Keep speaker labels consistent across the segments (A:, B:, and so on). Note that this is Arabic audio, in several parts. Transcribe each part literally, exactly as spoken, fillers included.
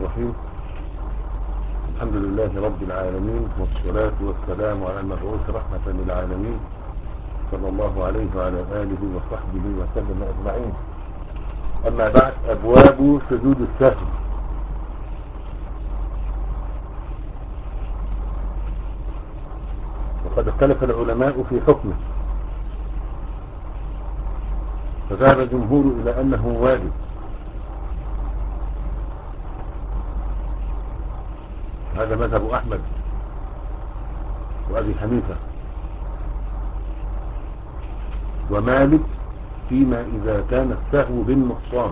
A: الرحيم. الحمد لله رب العالمين، والصلاة والسلام على المبعوث رحمة للعالمين صلى الله عليه وعلى آله وصحبه وسلم أجمعين. أما بعد، أبواب سجود السهو. وقد اختلف العلماء في حكمه، فذهب الجمهور إلى أنه واجب، هذا مذهب أحمد وأبي حنيفة ومالك فيما إذا كان السهو بالنقصان.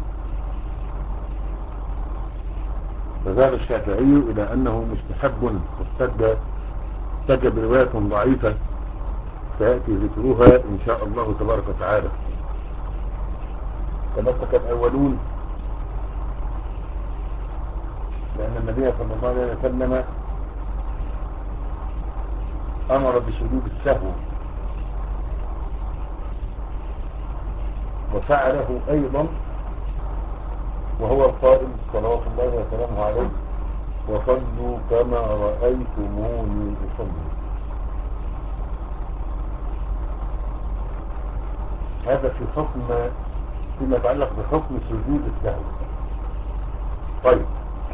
A: فذهب الشافعي إلى أنه مستحب، واحتج احتج برواية ضعيفة سيأتي ذكرها إن شاء الله تبارك وتعالى. تمسك الأولون لأن النبي صلى الله عليه وسلم أمر بسجود السهو، وفعله أيضا وهو القائل صلوات الله وسلامه عليه: وصلوا كما رأيتموني أصلي. هذا في حكم فيما يتعلق بحكم سجود السهو. طيب،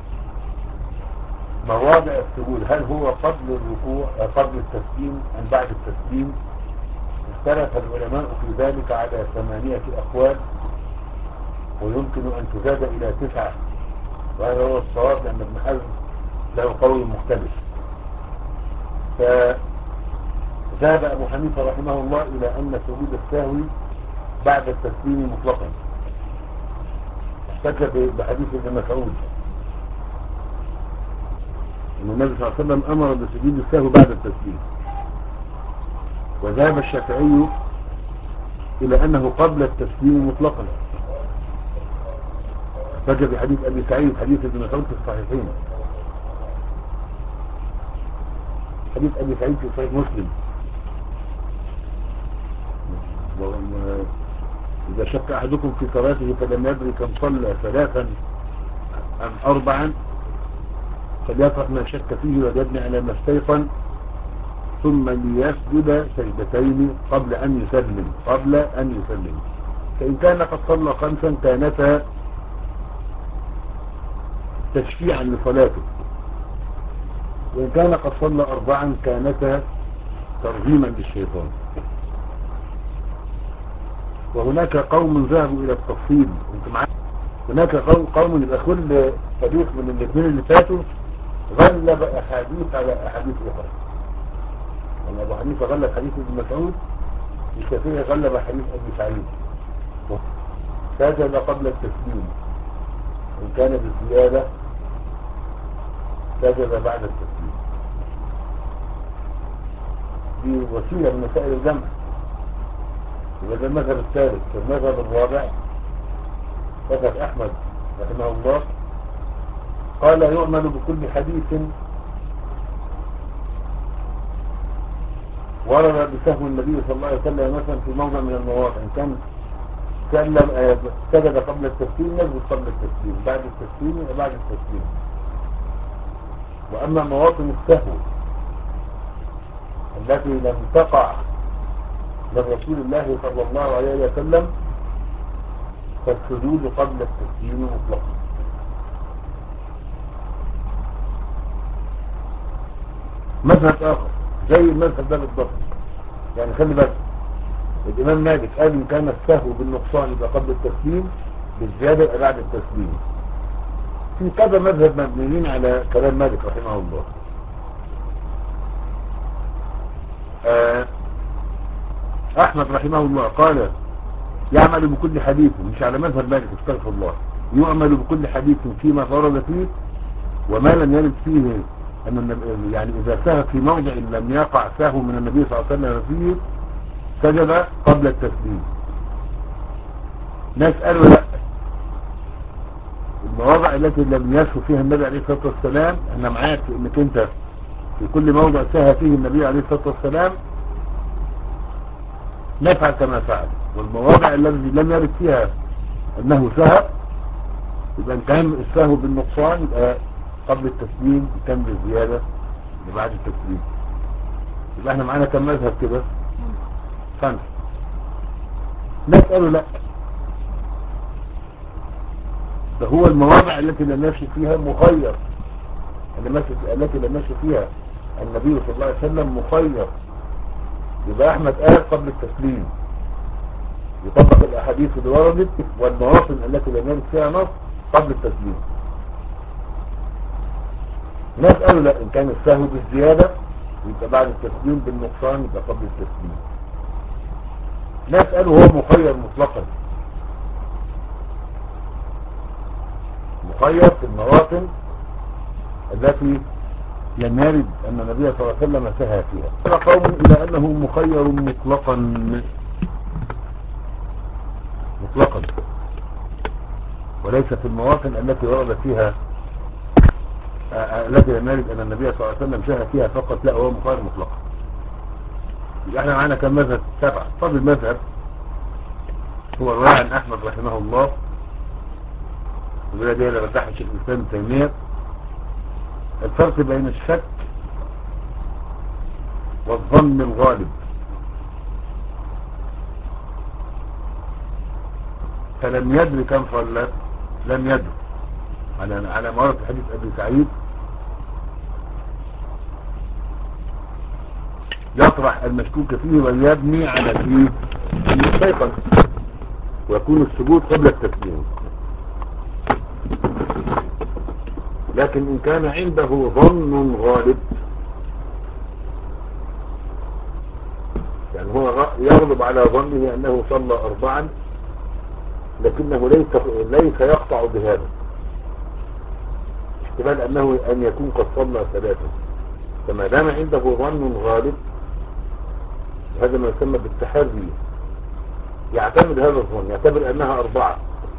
A: مواضع السجود، هل هو قبل الركوع قبل التسليم أم بعد التسليم؟ اختلف العلماء في ذلك على ثمانية أقوال، ويمكن أن تزاد إلى تسعة، وهذا هو الصواب لأن ابن حزم له قول مختلف. فذهب أبو حنيفة رحمه الله إلى أن سجود السهو بعد التسليم مطلقا، احتج بحديث ابن مسعود أن النبي صلى الله عليه وسلم أمر بسجود السهو بعد التسليم. وذهب الشافعي إلى أنه قبل التسليم مطلقا، احتج بحديث أبي سعيد حديث ابن مسعود في الصحيحين، حديث أبي سعيد في صحيح مسلم: إذا شك أحدكم في صلاته فلم يدري كم صلى ثلاثا أم أربعا فليطرح ما شك فيه وليبني على ما استيقن ثم ليسجد سجدتين قبل أن يسلم قبل أن يسلم فإن كان قد صلى خمسا كانتا تشفيعا لصلاته، وإن كان قد صلى أربعا كانتا ترغيما للشيطان. وهناك قوم ذهبوا إلى التفصيل، انت معاك؟ هناك قوم, قوم يبقى كل فريق من الاثنين اللي فاتوا غلب أحاديث على أحاديث أخرى. يعني أبو حنيفة غلب حديث ابن مسعود، الشافعي غلب حديث أبي سعيد. سجد قبل التسليم، إن كان بالزيادة سجد بعد التسليم. دي وسيلة من وسائل الجمع. وده المذهب الثالث. المذهب الرابع مذهب أحمد رحمه الله قال: يؤمل بكل حديث ورد بسهو النبي صلى الله عليه وسلم مثلا في موضع من المواضع، إن كان سجد قبل التسليم نزل قبل التسليم، بعد التسليم بعد التسليم. وأما مواطن السهو التي لم تقع لرسول الله صلى الله عليه وسلم فالسجود قبل التسليم مطلقا. مذهب آخر زي المذهب ده بالضبط، يعني خلي بالك، الإمام مالك قال إن كان السهو بالنقصان يبقى قبل التسليم، بالزيادة يبقى بعد التسليم. في كذا مذهب مبنيين على كلام مالك رحمه الله. آه أحمد رحمه الله قال: يعمل بكل حديث، مش على مذهب مالك استغفر الله، يعمل بكل حديث فيما فرض فيه وما لم يرد فيه أن النبي، يعني إذا سهى في موضع لم يقع سهو من النبي صلى الله عليه وسلم فيه سجد قبل التسليم. ناس قالوا لا، المواضع التي لم يسهو فيها النبي عليه الصلاة والسلام احنا معاك في انك انت في كل موضع سهى فيه النبي عليه الصلاة والسلام نفعل كما فعل، والمواضع التي لم يرد فيها انه سهى يبقى ان كان السهو بالنقصان يبقى قبل التسليم، كان بالزيادة يبقى بعد التسليم. يبقى احنا معانا كم مذهب كده؟ خمسة. ناس قالوا لا، ده هو المواضع التي لم يمشي فيها مخير، التي لم يمشي فيها النبي صلى الله عليه وسلم مخير. يبقى احمد قال قبل التسليم، يطبق الاحاديث اللي وردت والمواطن التي لم يرد فيها نص قبل التسليم. ناس قالوا لا، ان كان السهو بالزيادة يبقى بعد التسليم، بالنقصان يبقى قبل التسليم. ناس قالوا هو مخير مطلقا، مخير في المواطن التي لم يرد ان النبي صلى الله عليه وسلم سهى فيها. قوم الى انه مخير مطلقا مطلقا وليس في المواطن التي ورد فيها التي لم يرد ان النبي صلى الله عليه وسلم سهى فيها فقط، لا هو مخير مطلقا. يبقى احنا معانا كم مذهب؟ سبعة. طب المذهب هو رواية عن احمد رحمه الله، وبالذي اللي رجحه الشيخ الاسلام ابن تيمية، الفرق بين الشك والظن الغالب. فلم يدري كم صلى، لم يدري على على ما ورد في حديث ابي سعيد، يطرح المشكوك فيه ويبني على فيه المستيقن، ويكون السجود قبل التسليم. لكن ان كان عنده ظن غالب، يعني هو يغلب على ظنه انه صلى اربعا لكنه ليس ليس يقطع بهذا، احتمال انه ان يكون قد صلى ثلاثا، فما دام عنده ظن غالب هذا ما يسمى بالتحري، يعتمد هذا الظن، يعتبر انها اربعة،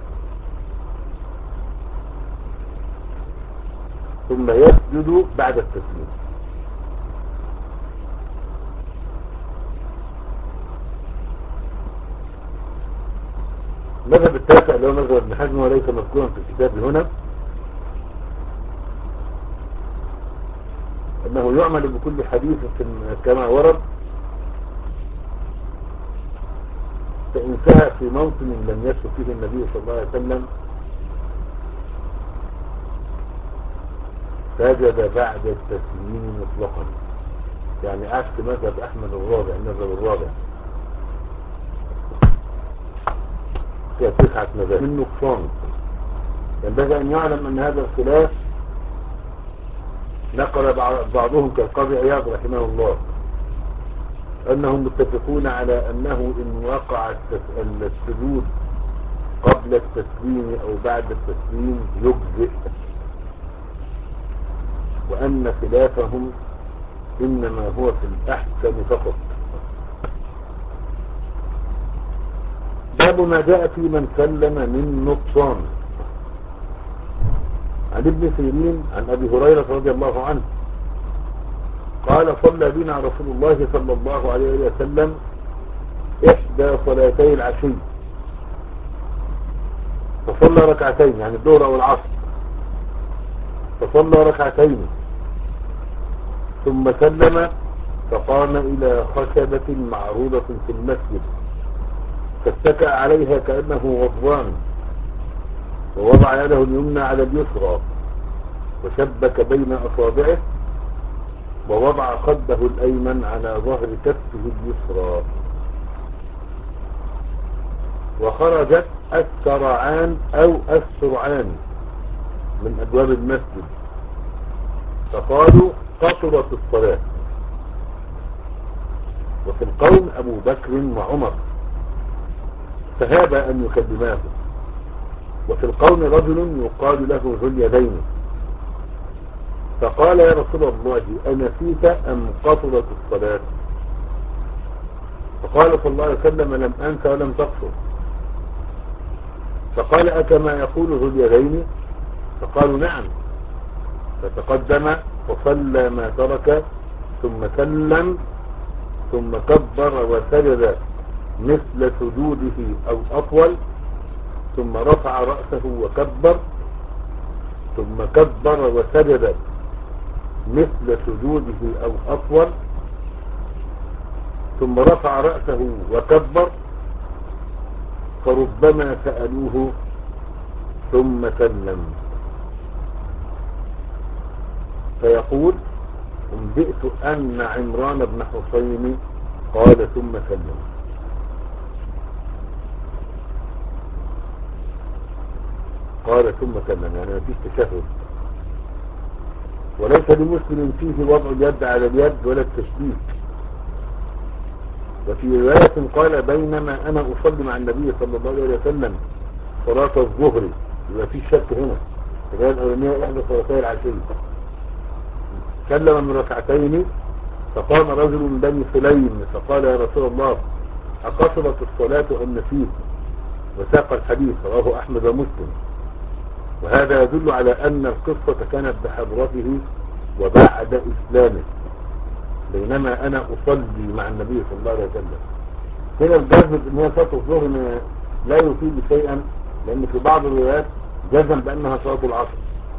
A: ثم يسجد بعد التسليم. المذهب التاسع اللي هو مذهب ابن حزم وليس مذكورا في الكتاب هنا، انه يعمل بكل حديث كما ورد، فإن سهى في موطن لم يسهى فيه النبي صلى الله عليه وسلم سجد بعد التسليم مطلقا. يعني عكس مذهب احمد الرابع، المذهب الرابع فيها تسعة مذاهب من نقصان. ينبغي ان يعلم ان هذا الخلاف نقل بعضهم كالقاضي عياض رحمه الله انهم متفقون على انه ان وقع السجود قبل التسليم او بعد التسليم يجزئ، وان خلافهم انما هو في الاحسن فقط. باب ما جاء في من سلم من نقصان. عن ابن سيرين عن ابي هريرة رضي الله عنه قال صلى بنا رسول الله صلى الله عليه وسلم احدى صلاتي العشي، فصلى ركعتين يعني الظهر او العصر، فصلى ركعتين ثم سلم، فقام الى خشبة معروضة في المسجد فاتكأ عليها كأنه غضبان، ووضع يده اليمنى على اليسرى وشبك بين أصابعه، ووضع خده الأيمن على ظهر كفه اليسرى، وخرجت السرعان أو السرعان من أبواب المسجد فقالوا قصرت الصلاة. وفي القوم أبو بكر وعمر فهاب أن يكلماه. وفي القوم رجل يقال له ذو اليدين فقال يا رسول الله أنسيت أم قصرت الصلاة؟ فقال صلى الله عليه وسلم لم أنس ولم تقصر. فقال أكما يقول ذو اليدين؟ فقالوا نعم. فتقدم فصلى ما ترك ثم سلم ثم كبر وسجد مثل سجوده أو أطول ثم رفع رأسه وكبر ثم كبر وسجد مثل سجوده أو أطول، ثم رفع رأسه وكبر، فربما سألوه ثم سلم، فيقول انبئت أن عمران بن حسين قال ثم سلم. قال ثم سلم يعني ما فيش تشهد. وليس لمسلم فيه وضع اليد على اليد ولا التشبيك. وفي رواية قال بينما أنا أصلي مع النبي صلى الله عليه وسلم صلاة الظهر، يبقى في شك هنا، الرواية الأولانية إحدى صلاتي العشية، سلم من ركعتين، فقام رجل من بني سليم فقال يا رسول الله أقصرت الصلاة أم نسيت؟ وساق الحديث، رواه أحمد ومسلم. وهذا يدل على أن القصة كانت بحضرته وبعد إسلامه، بينما أنا أصلي مع النبي صلى الله عليه وسلم. هنا الجزم إن هي صلاة الظهر لا يفيد شيئا، لأن في بعض الروايات جزم بأنها صلاة العصر،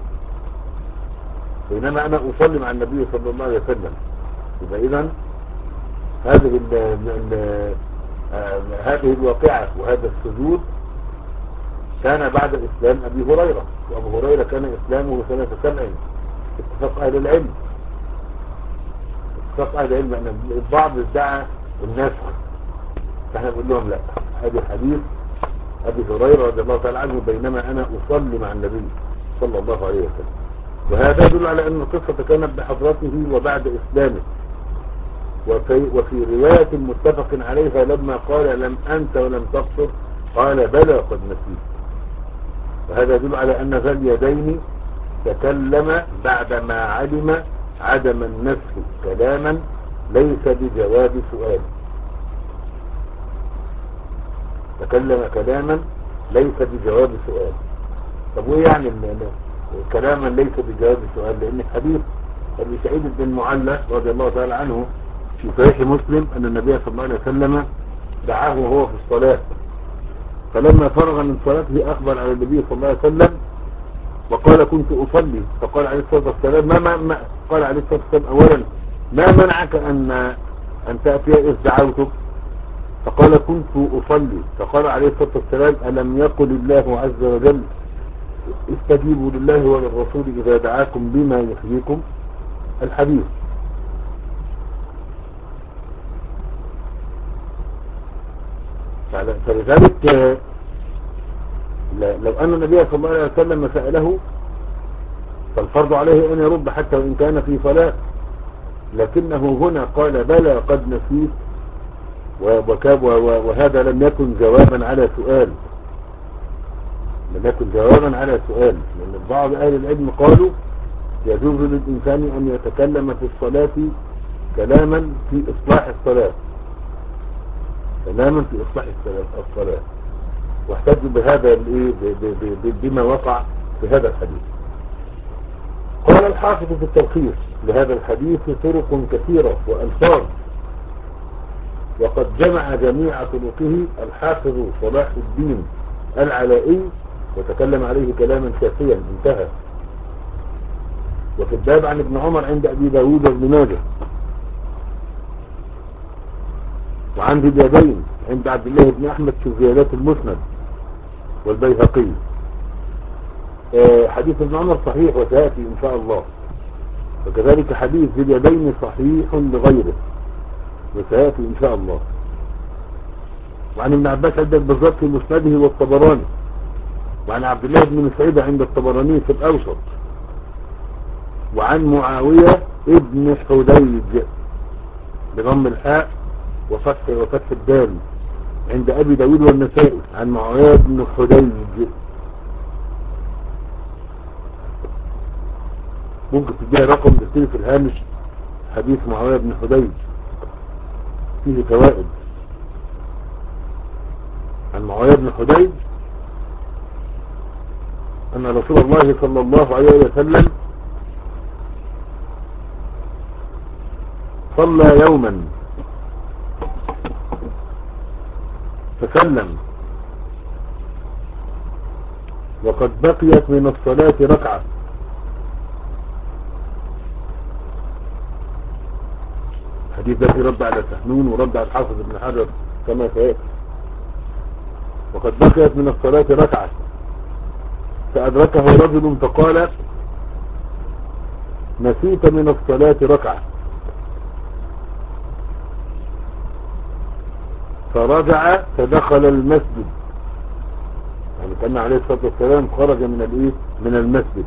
A: بينما أنا أصلي مع النبي صلى الله عليه وسلم. يبقى إذن هذه ال ال آه هذه الواقعة وهذا السجود كان بعد إسلام أبي هريرة، وأبو هريرة كان إسلامه سنة سبع، اتفاق أهل العلم. اتفاق أهل العلم أن البعض ادعى النسخ، فاحنا بنقول لهم لا، هذا حديث أبي هريرة رضي الله تعالى عنه بينما أنا أصلي مع النبي صلى الله عليه وسلم. وهذا يدل على أن القصة كانت بحضرته وبعد إسلامه. وفي, وفي رواية متفق عليها لما قال لم أنت ولم تقصر قال بلى قد نسيت. وهذا يدل على أن ذا اليدين تكلم بعدما علم عدم النسخ كلاما ليس بجواب سؤال. تكلم كلاما ليس بجواب سؤال. طب وايه يعني كلاما ليس بجواب سؤال؟ لأن حديث أبي سعيد بن المعلى رضي الله تعالى عنه في صحيح مسلم أن النبي صلى الله عليه وسلم دعاه وهو في الصلاة، فلما فرغ من صلاته أخبر على النبي صلى الله عليه وسلم وقال كنت أصلي، فقال عليه الصلاة والسلام ما, ما, ما قال عليه الصلاة والسلام أولا ما منعك أن أن تأتي إذ دعوتك؟ فقال كنت أصلي. فقال عليه الصلاة والسلام ألم يقل الله عز وجل استجيبوا لله وللرسول إذا دعاكم بما يحييكم؟ الحديث. فلذلك لو أن النبي صلى الله عليه وسلم سأله فالفرض عليه أن يرد حتى وإن كان في صلاة، لكنه هنا قال بلى قد نسيت، وهذا لم يكن جوابا على سؤال، لم يكن جوابا على سؤال. لأن بعض أهل العلم قالوا يجوز للإنسان أن يتكلم في الصلاة كلاما في إصلاح الصلاة، كلاما في إصلاح الصلاة، واحتجوا بهذا بما وقع في هذا الحديث. قال الحافظ في التلخيص لهذا الحديث طرق كثيرة وألفاظ، وقد جمع جميع طرقه الحافظ صلاح الدين العلائي وتكلم عليه كلاما كافيا انتهى. وفي الباب عن ابن عمر عند أبي داود وابن ماجه، وعن ذي اليدين عند عبد الله بن أحمد في زيادات المسند والبيهقي. حديث ابن عمر صحيح وسيأتي إن شاء الله، وكذلك حديث ذي اليدين صحيح لغيره وسيأتي إن شاء الله. وعن ابن عباس عند البزار في مسنده والطبراني، وعن عبد الله بن مسعود عند الطبراني في الأوسط، وعن معاوية ابن حديج بضم الحاء وفتح وفتح الدال عند أبي داود والنسائي عن معاوية بن حديج. ممكن تديها رقم تكتب في الهامش حديث معاوية بن حديج فيه فوائد. عن معاوية بن حديج أن رسول الله صلى الله عليه وسلم صلى يوما فسلم وقد بقيت من الصلاة ركعة، الحديث ده فيه رد على سحنون ورد على الحافظ ابن حجر كما سيأتي. وقد بقيت من الصلاة ركعة فأدركه رجل فقال نسيت من الصلاة ركعة، فرجع فدخل المسجد، يعني كان عليه الصلاة والسلام خرج من الايه من المسجد،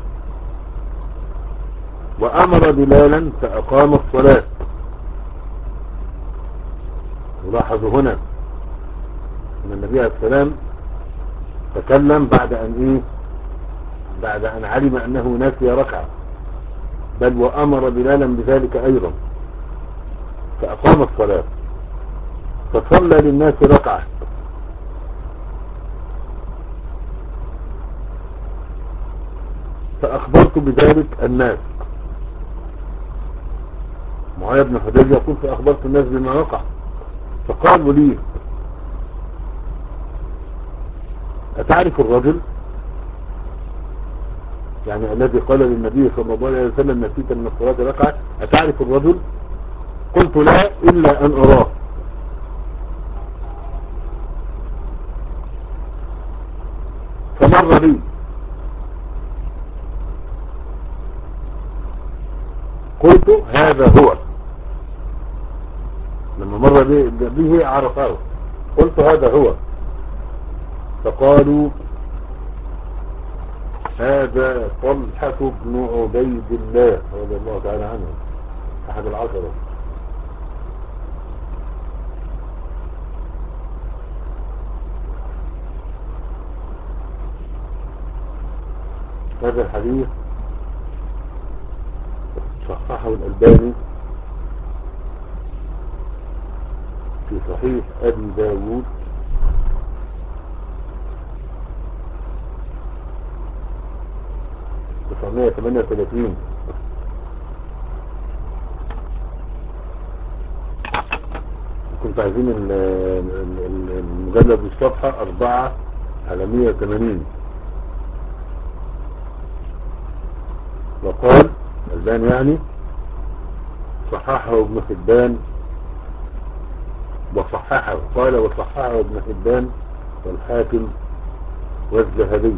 A: وأمر بلالا فأقام الصلاة. ولاحظوا هنا ان النبي عليه السلام تكلم بعد ان ايه بعد ان علم انه نسي ركعة، بل وامر بلالا بذلك ايضا فاقام الصلاة فصلى للناس ركعة. فاخبرت بذلك الناس، معاذ بن حديج يقول فاخبرت الناس بما وقع، فقالوا لي أتعرف الرجل، يعني الذي قال للنبي صلى الله عليه وسلم نسيت من الصلاة ركعة، أتعرف الرجل؟ قلت لا إلا أن أراه. فمر بي قلت هذا هو، لما مر به عرفه، قلت هذا هو، فقالوا هذا طلحة بن عبيد الله رضي الله تعالى عنه أحد العشرة. هذا الحديث صححه الألباني في صحيح أبي داود تسعمائة وثمانية وثلاثين. كنت عايزين المجلد الصفحة أربعة على مئة وثمانين. وقال البان يعني صححه ابن حبان وصححه، قال وصححه ابن حبان والحاكم والذهبي.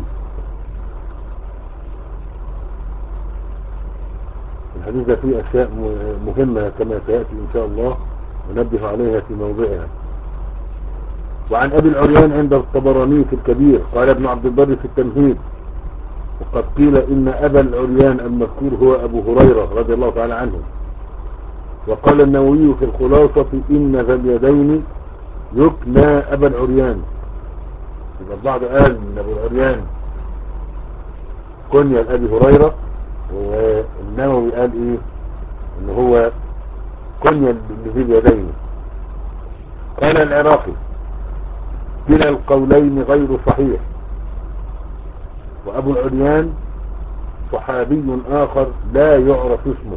A: الحديث ده فيه أشياء مهمة كما سيأتي إن شاء الله ونبه عليها في موضعها. وعن أبي العريان عند الطبراني في الكبير قال ابن عبد البر في التمهيد وقد قيل إن أبا العريان المذكور هو أبو هريرة رضي الله تعالى عنه. وقال النووي في الخلاصة إن ذا اليدين يكنى أبا العريان. إذا البعض قال إن أبو العريان كنيا لأبي هريرة، والنووي قال إيه إن هو كنيا لذي اليدين. قال العراقي كلا القولين غير صحيح، وأبو العريان صحابي آخر لا يعرف اسمه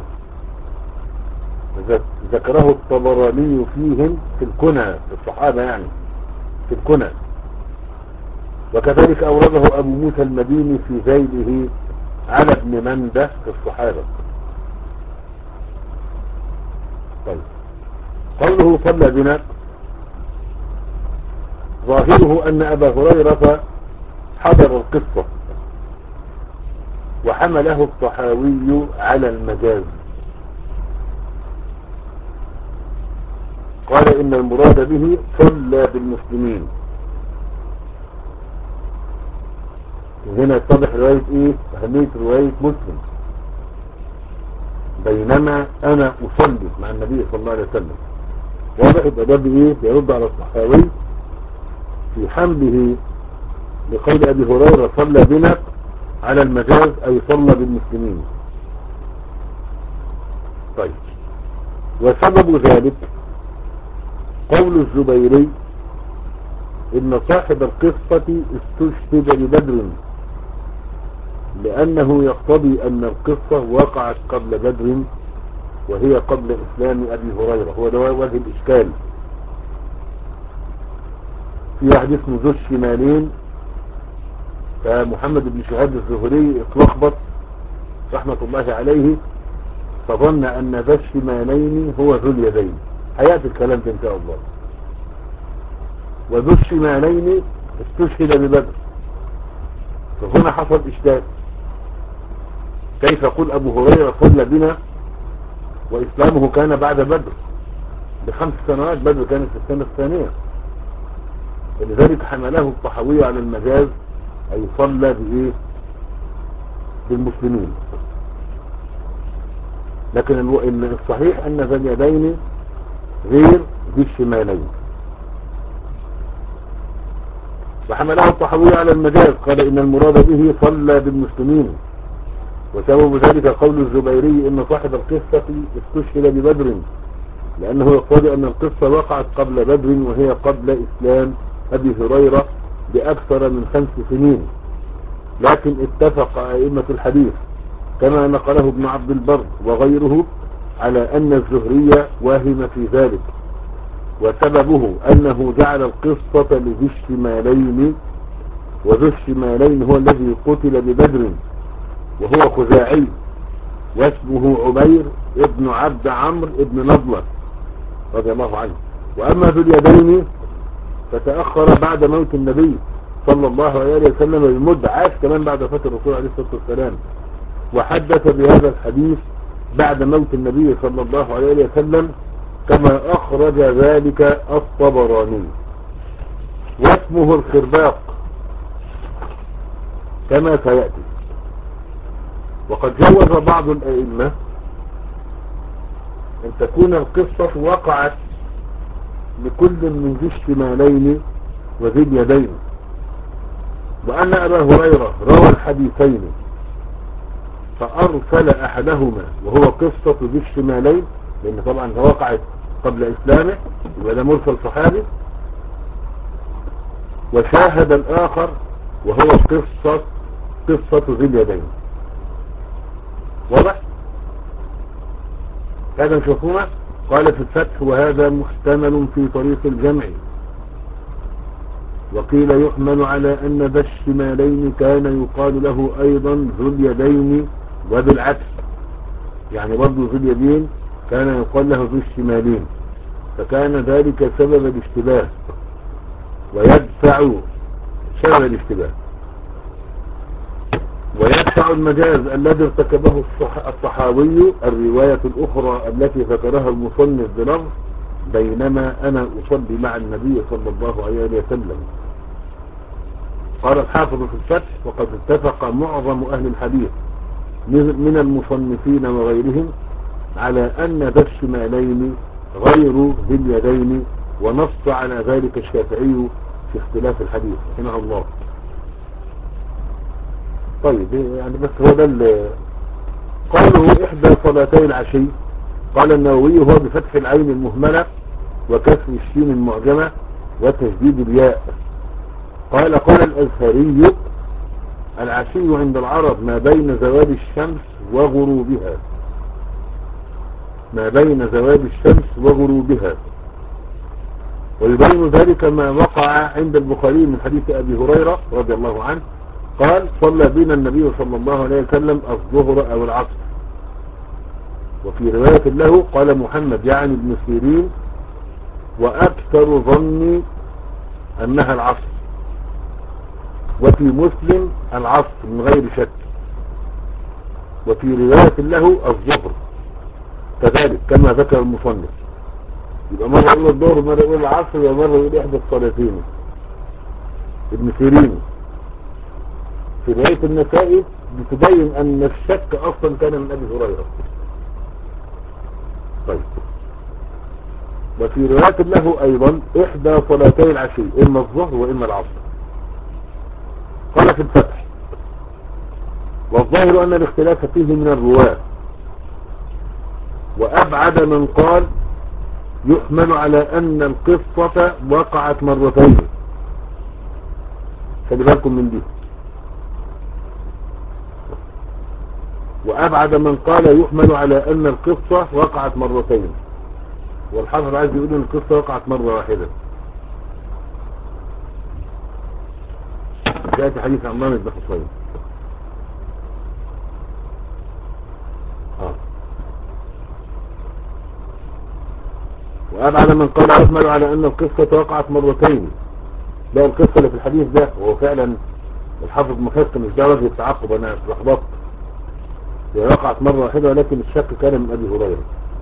A: ذكره الطبراني فيهم في الكنى، في الصحابة يعني في الكنى. وكذلك أورده أبو موسى المديني في ذيله على ابن مندة في الصحابة. طيب قوله صلى بنا ظاهره أن أبا هريرة حضر القصة وحمله الطحاوي على المجاز. قال إن المراد به صلى بالمسلمين. هنا يتضح رواية ايه أهمية رواية مسلم، بينما أنا أصلي مع النبي صلى الله عليه وسلم. واضح يبقى ده بايه بيرد على الصحاوي في حمله لقول أبي هريرة صلى بنا على المجاز أي صلى بالمسلمين. طيب وسبب ذلك قول الزبيري إن صاحب القصة استشهد ببدر لأنه يقتضي أن القصة وقعت قبل بدر وهي قبل إسلام أبي هريرة. هو ده وجه الإشكال. في واحد اسمه ذو الشمالين، فمحمد بن شهاب الزهري اتلخبط رحمة الله عليه فظن أن ذا الشمالين هو ذو اليدين. حياة الكلام ده إن شاء الله. وذو الشمالين استشهد ببدر، فهنا حصل إشكال. كيف يقول أبو هريرة صلى بنا وإسلامه كان بعد بدر بخمس سنوات؟ بدر كانت في السنة الثانية، ولذلك حمله الطحاوي على المجاز أي صلى بإيه؟ بالمسلمين. لكن الصحيح أن ذا اليدين غير ذي الشمالين. وحمله الطحاوي على المجاز، قال إن المراد به صلى بالمسلمين، وسبب ذلك قول الزبيري إن صاحب القصة استشهد ببدر، لأنه يقتضي أن القصة وقعت قبل بدر وهي قبل إسلام أبي هريرة بأكثر من خمس سنين. لكن اتفق أئمة الحديث كما نقله ابن عبد البر وغيره على أن الزهري واهم في ذلك، وسببه أنه جعل القصة لذي الشمالين، وذو الشمالين هو الذي قتل ببدر وهو خزاعي واسمه عبير ابن عبد عمرو ابن نضلة رضي الله عنه. وأما ذو اليدين فتأخر بعد موت النبي صلى الله عليه وسلم بمدة، عاش كمان بعد وفاة الرسول عليه الصلاة والسلام، وحدث بهذا الحديث بعد موت النبي صلى الله عليه وسلم كما أخرج ذلك الطبراني. واسمه الخرباق كما سيأتي. وقد جوز بعض الأئمة أن تكون القصة وقعت لكل من ذي الشمالين وذي اليدين، وأن أبا هريرة روى الحديثين فأرسل أحدهما وهو قصة ذي الشمالين، لأن طبعا وقعت قبل إسلامه يبقى ده مرسل صحابي، وشاهد الآخر وهو قصة قصة ذي اليدين. واضح؟ هذا نشوفونه. قال في الفتح وهذا محتمل في طريق الجمع، وقيل يحمل على أن ذا الشمالين كان يقال له أيضا ذو اليدين وبالعكس، يعني برضو ذو اليدين كان يقال له ذو الشمالين، فكان ذلك سبب الاشتباه ويدفع سبب الاشتباه ويدفع المجاز الذي ارتكبه الطحاوي الرواية الأخرى التي ذكرها المصنف بلفظ بينما أنا أصلي مع النبي صلى الله عليه وسلم. قال الحافظ في الفتح وقد اتفق معظم أهل الحديث من المصنفين وغيرهم على أن ذا الشمالين غير ذي اليدين، ونص على ذلك الشافعي في اختلاف الحديث رحمه الله. طيب يعني بس هو ده قوله إحدى صلاتي العشي. قال النووي هو بفتح العين المهملة وكسر الشين المعجمة وتشديد الياء. قال قال الأزهري العشي عند العرب ما بين زوال الشمس وغروبها، ما بين زوال الشمس وغروبها. ويبين ذلك ما وقع عند البخاري من حديث أبي هريرة رضي الله عنه قال صلى بنا النبي صلى الله عليه وسلم الظهر أو العصر. وفي رواية له قال محمد يعني ابن سيرين وأكثر ظني أنها العصر، وفي مسلم العصر من غير شك، وفي رواية له الظهر كذلك كما ذكر المصنف. يبقى مرة يقول الظهر ومرة يقول العصر ومرة يقول إحدى الصلاتين. ابن سيرين في رواية النسائي بتبين أن الشك أصلا كان من أبي هريرة. طيب وفي رواية له أيضا إحدى صلاتي العشي إما الظهر وإما العصر. قال في الفتح والظاهر أن الاختلاف فيه من الرواة، وأبعد من قال يحمل على أن القصة وقعت مرتين. خلي بالكم من دي. وأبعد من قال يحمل على أن القصة وقعت مرتين، والحافظ عايز يقول أن القصة وقعت مرة واحدة. جاءت حديث عمام بن حصين. آه. وأبعد من قال أجمل على أن القصة وقعت مرتين. لا، القصة اللي في الحديث ده هو فعلا الحافظ محسن مش ده وجه التعقب، أنا اتلخبطت، هي وقعت مرة واحدة ولكن الشك كان من أبي هريرة.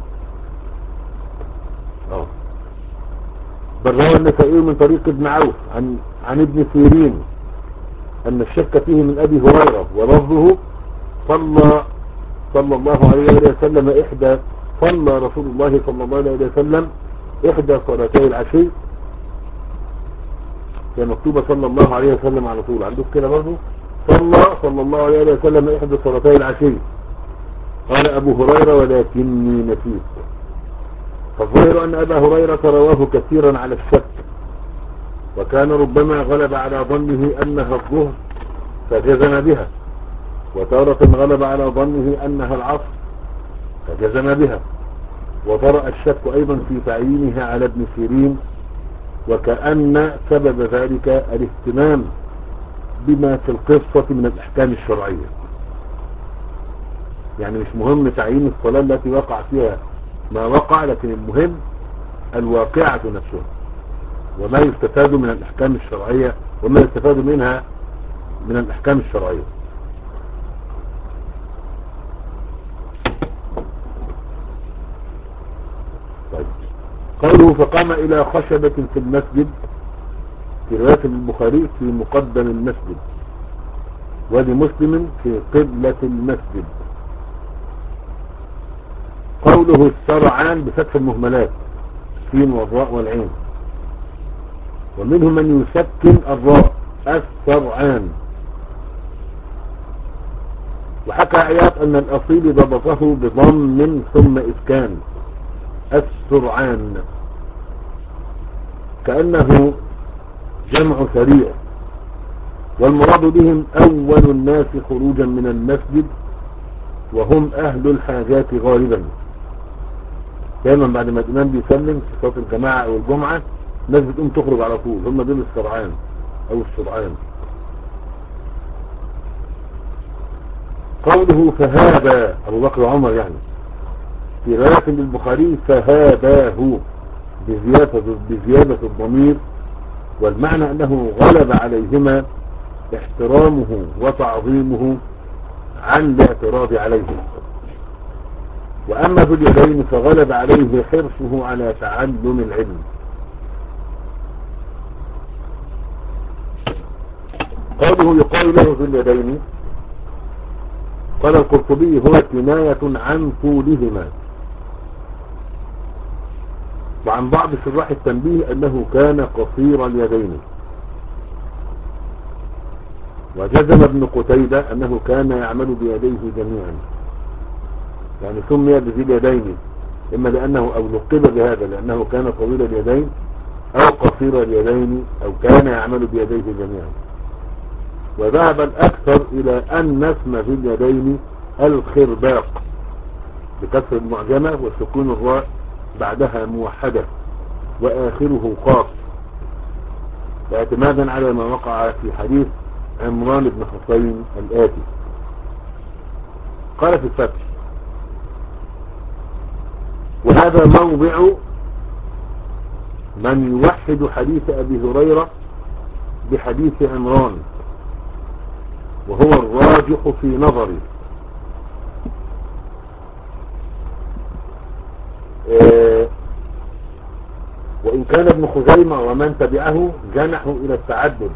A: اه بل روى النسائي من طريق ابن عوف عن عن ابن سيرين أن الشك فيه من أبي هريرة، ولفظه صلى صلى الله عليه وسلم إحدى صلى رسول الله صلى الله عليه وسلم إحدى صلاتي العشي، هي مكتوبة صلى الله عليه وسلم على طول عندك كده برضه، صلى صلى الله عليه وسلم إحدى صلاتي العشي. قال أبو هريرة ولكني نسيت. فالظاهر أن أبا هريرة رواه كثيرا على الشك، وكان ربما غلب على ظنه أنها الظهر فجزم بها، وتارة غلب على ظنه أنها العصر فجزم بها، وطرأ الشك أيضا في تعيينها على ابن سيرين، وكأن سبب ذلك الاهتمام بما في القصة من الأحكام الشرعية. يعني مش مهم تعيين الصلاة التي وقع فيها ما وقع، لكن المهم الواقعة نفسها وما يستفاد من الأحكام الشرعية وما يستفاد منها من الأحكام الشرعية. طيب. قوله فقام إلى خشبة في المسجد في رواية البخاري في مقدم المسجد، ولمسلم في قبلة المسجد. قوله السرعان بفتح المهملات السين والراء والعين، ومنهم من يسكن الراء السرعان. وحكى عياض أن الأصيل ضبطه بضم ثم إسكان السرعان، كأنه جمع سريع، والمراد بهم أول الناس خروجا من المسجد وهم أهل الحاجات غالبا. دايما بعد ما الإمام بيسلم في صلاة الجماعة أو الجمعة الناس بتقوم تخرج على طول، هم دول السرعان أو السرعان. قوله فهابا أبو بكر وعمر، يعني في رواية للبخاري فهاباه بزيادة, بزيادة الضمير، والمعنى أنه غلب عليهما احترامه وتعظيمه عن الاعتراض عليه. وأما ذو اليدين فغلب عليه حرصه على تعلم العلم. قوله يقال له ذو اليدين، قال القرطبي هو كناية عن طولهما. وعن بعض شراح التنبيه أنه كان قصير اليدين. وجزم ابن قتيبة أنه كان يعمل بيديه جميعا، يعني سمي بذي اليدين إما لأنه أو لقب بهذا لأنه كان طويل اليدين أو قصير اليدين أو كان يعمل بيديه جميعا. وذهب الأكثر إلى أن اسم ذي اليدين الخرباق بكسر المعجمة وسكون الراء بعدها موحدة وآخره قاف، اعتمادا على ما وقع في حديث عمران بن حسين الآتي. قال في الفتح وهذا موضع من يوحد حديث أبي هريرة بحديث عمران، وهو الراجح في نظري. اه وإن كان ابن خزيمة ومن تبعه جنحوا إلى التعدد،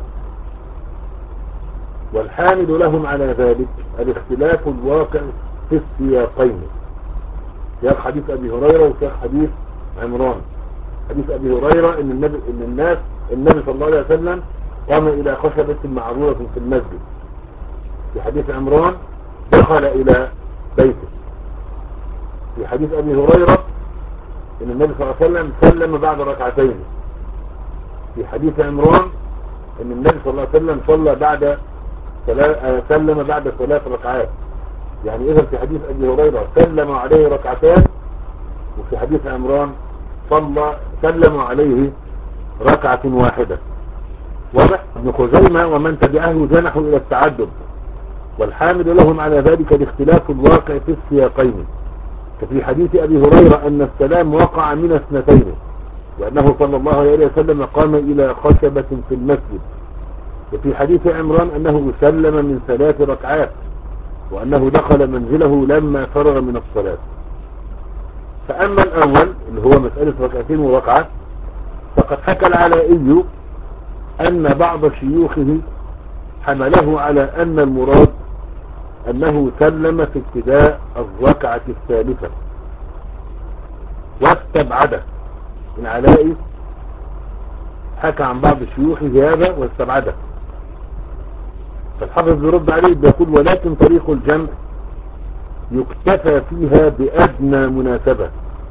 A: والحامل لهم على ذلك الاختلاف الواقع في السياقين، سياق حديث أبي هريرة وسياق حديث عمران. حديث أبي هريرة إن, النبي إن الناس النبي صلى الله عليه وسلم قام إلى خشبة معروضة في المسجد. في حديث عمران دخل إلى بيته. في حديث أبي هريرة إن النبي صلى الله عليه وسلم سلم بعد ركعتين. في حديث عمران إن النبي صلى الله عليه وسلم صلى بعد سلم بعد ثلاث ركعات. يعني إذا في حديث أبي هريرة سلم عليه ركعتان، وفي حديث عمران صلى سلم عليه ركعة واحدة. واضح؟ ابن خزيمة ومن تبعه جنحوا إلى التعدد، والحامل لهم على ذلك الاختلاف الواقع في السياقين، ففي حديث أبي هريرة أن السلام وقع من اثنتين، وأنه صلى الله عليه وسلم قام إلى خشبة في المسجد. وفي حديث عمران أنه سلم من ثلاث ركعات، وأنه دخل منزله لما فرغ من الصلاة. فأما الأول اللي هو مسألة ركعتين وركعة، فقد حكى العلائي أن بعض شيوخه حمله على أن المراد أنه سلم في ابتداء الركعة الثالثة واستبعده. العلائي حكى عن بعض شيوخه هذا واستبعده، فالحافظ بيرد عليه بيقول ولكن طريق الجمع يكتفى فيها بأدنى مناسبة.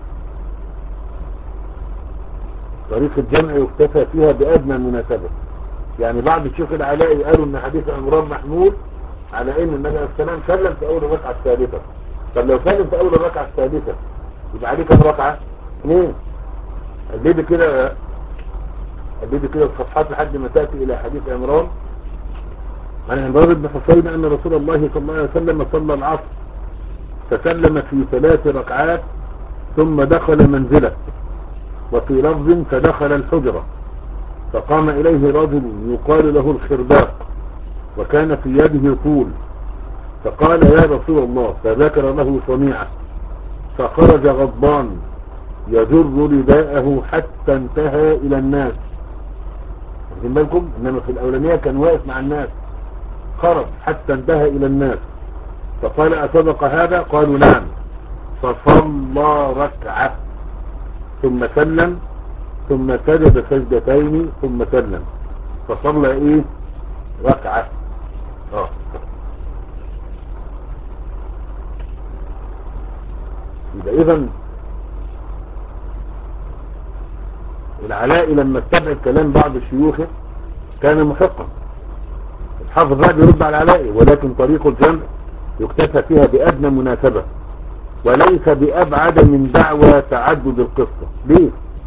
A: طريق الجمع يكتفى فيها بأدنى مناسبة. يعني بعض الشيوخ العلائي قالوا ان حديث عمران محمول على ان النبي عليه السلام سلم في اول الركعة الثالثة. طب لو سلم في اول الركعة الثالثة يبقى عليه كم ركعة؟ اثنين. قلبي كده قلبي كده الصفحات لحد ما تأتي الى حديث عمران. عن عمران بن حصين ان رسول الله صلى الله عليه وسلم صلى العصر فسلم في ثلاث ركعات ثم دخل منزله، وفي لفظ فدخل الحجرة، فقام إليه رجل يقال له الخرباق وكان في يده طول، فقال يا رسول الله، فذكر له صنيعة، فخرج غضبان يجر رداءه حتى انتهى إلى الناس. واخدين بالكم؟ إنما في الأولانية كان واقف مع الناس، خرج حتى انتهى إلى الناس، فقال أصدق هذا؟ قالوا نعم. فصلى ركعة ثم سلم ثم سجد سجدتين ثم سلم، فصلى ايه؟ ركعة. اه يبقى اذا العلائي لما استبعد كلام بعض شيوخه كان محقا. الحافظ بقى يرد على العلائي ولكن طريق الجمع يكتفى فيها بأدنى مناسبة وليس بأبعد من دعوى تعدد القصة. ليه؟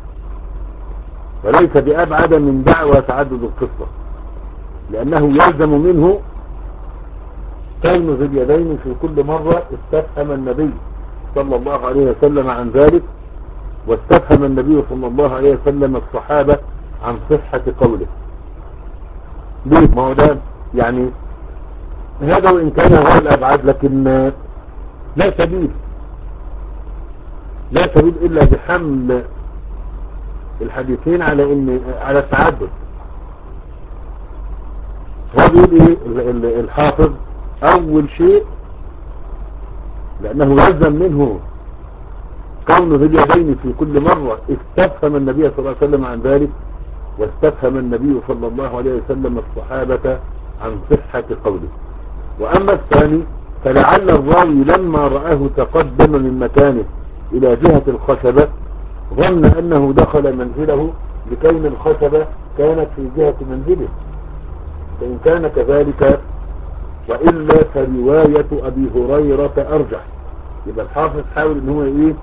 A: وليس بأبعد من دعوى تعدد القصة لأنه يلزم منه كون ذي اليدين في كل مرة استفهم النبي صلى الله عليه وسلم عن ذلك، واستفهم النبي صلى الله عليه وسلم الصحابة عن صحة قوله. ليه؟ ما هو ده يعني هذا وإن كان هو الأبعد، لكن لا سبيل لا سبيل إلا بحمل الحديثين على إن على التعدد. هو بيقول إيه الحافظ؟ أول شيء لأنه يلزم منه كون ذي اليدين في كل مرة استفهم النبي صلى الله عليه وسلم عن ذلك، واستفهم النبي صلى الله عليه وسلم الصحابة عن صحة قوله. وأما الثاني فلعل الراوي لما رآه تقدم من مكانه إلى جهة الخشبة ظن أنه دخل منزله لكون الخشبة كانت في جهة منزله، فإن كان كذلك وإلا فرواية أبي هريرة أرجح. يبقى الحافظ حاول ان هو ايه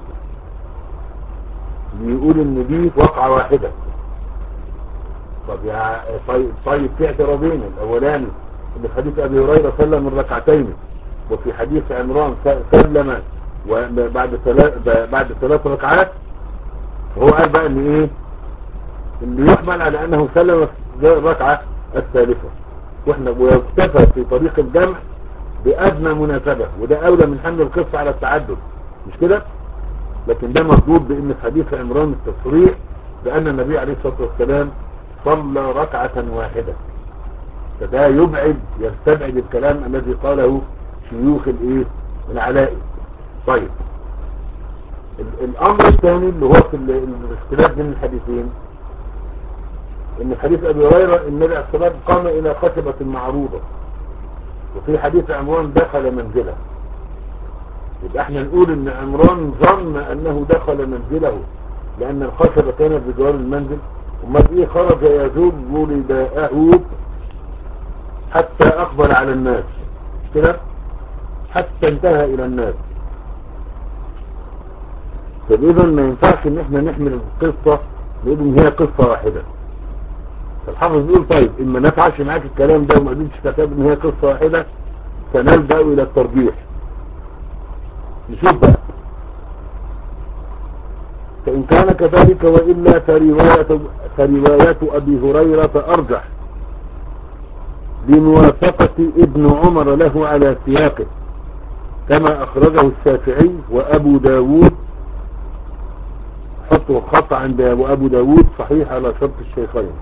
A: يقول ان دي وقعة واحدة. طب يا طيب, طيب في اعتراضين. الاولاني ان في حديث ابي هريرة سلم من ركعتين، وفي حديث عمران سلم وبعد ثلاث بعد ثلاث ركعات. هو قال بقى ان ايه اللي يحمل على انه سلم الركعة الثالثة، واحنا ويكتفى في طريق الجمع بأدنى مناسبة، وده أولى من حمل القصة على التعدد، مش كده؟ لكن ده مردود بأن في حديث عمران التصريح بأن النبي عليه الصلاة والسلام صلى ركعة واحدة، فده يبعد يستبعد الكلام الذي قاله شيوخ الايه العلائي. طيب الأمر الثاني اللي هو في الاختلاف بين الحديثين، ان حديث أبي هريرة النبي عليه الصلاة والسلام قام إلى خشبة معروضة، وفي حديث عمران دخل منزله. يبقى احنا نقول ان عمران ظن انه دخل منزله لان الخشبة كانت بجوار المنزل، امال ايه خرج يجر رداءه حتى اقبل على الناس كده حتى انتهى الى الناس. فاذا ما ينفعش ان احنا نحمل القصة نقول ان هي قصة واحدة. فالحافظ بيقول طيب اما نفعش معاك الكلام ده وما قدرتش تكتب ان هي قصة واحدة فنلجأ الى الترجيح. نشوف بقى فإن كان كذلك وإلا فرواية, فرواية أبي هريرة أرجح لموافقة ابن عمر له على سياقه كما أخرجه الشافعي وأبو داود. حطوا خط عند وأبو داود صحيح على شرط الشيخين.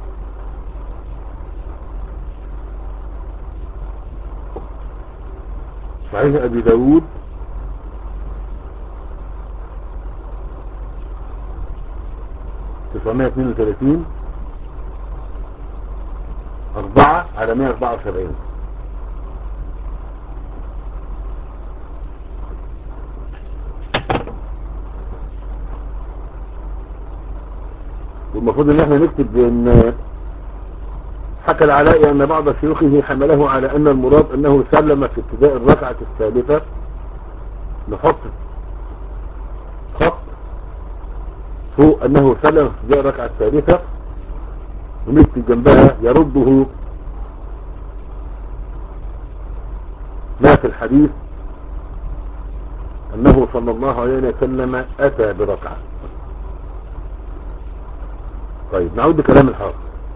A: صحيح أبي داود تسعمائة واثنين وثلاثين أربعة على مائة وأربعة وسبعين. والمفروض ان احنا نكتب ان حكى العلاء ان بعض شيوخه حمله على ان المراد انه سلم في ابتداء الركعة الثالثة. نحط خط فوق انه سلم في ابتداء الركعة الثالثة ونكتب جنبها يرده ما في الحديث انه صلى الله عليه وسلم اتى بركعة. طيب نعود لكلام الحافظ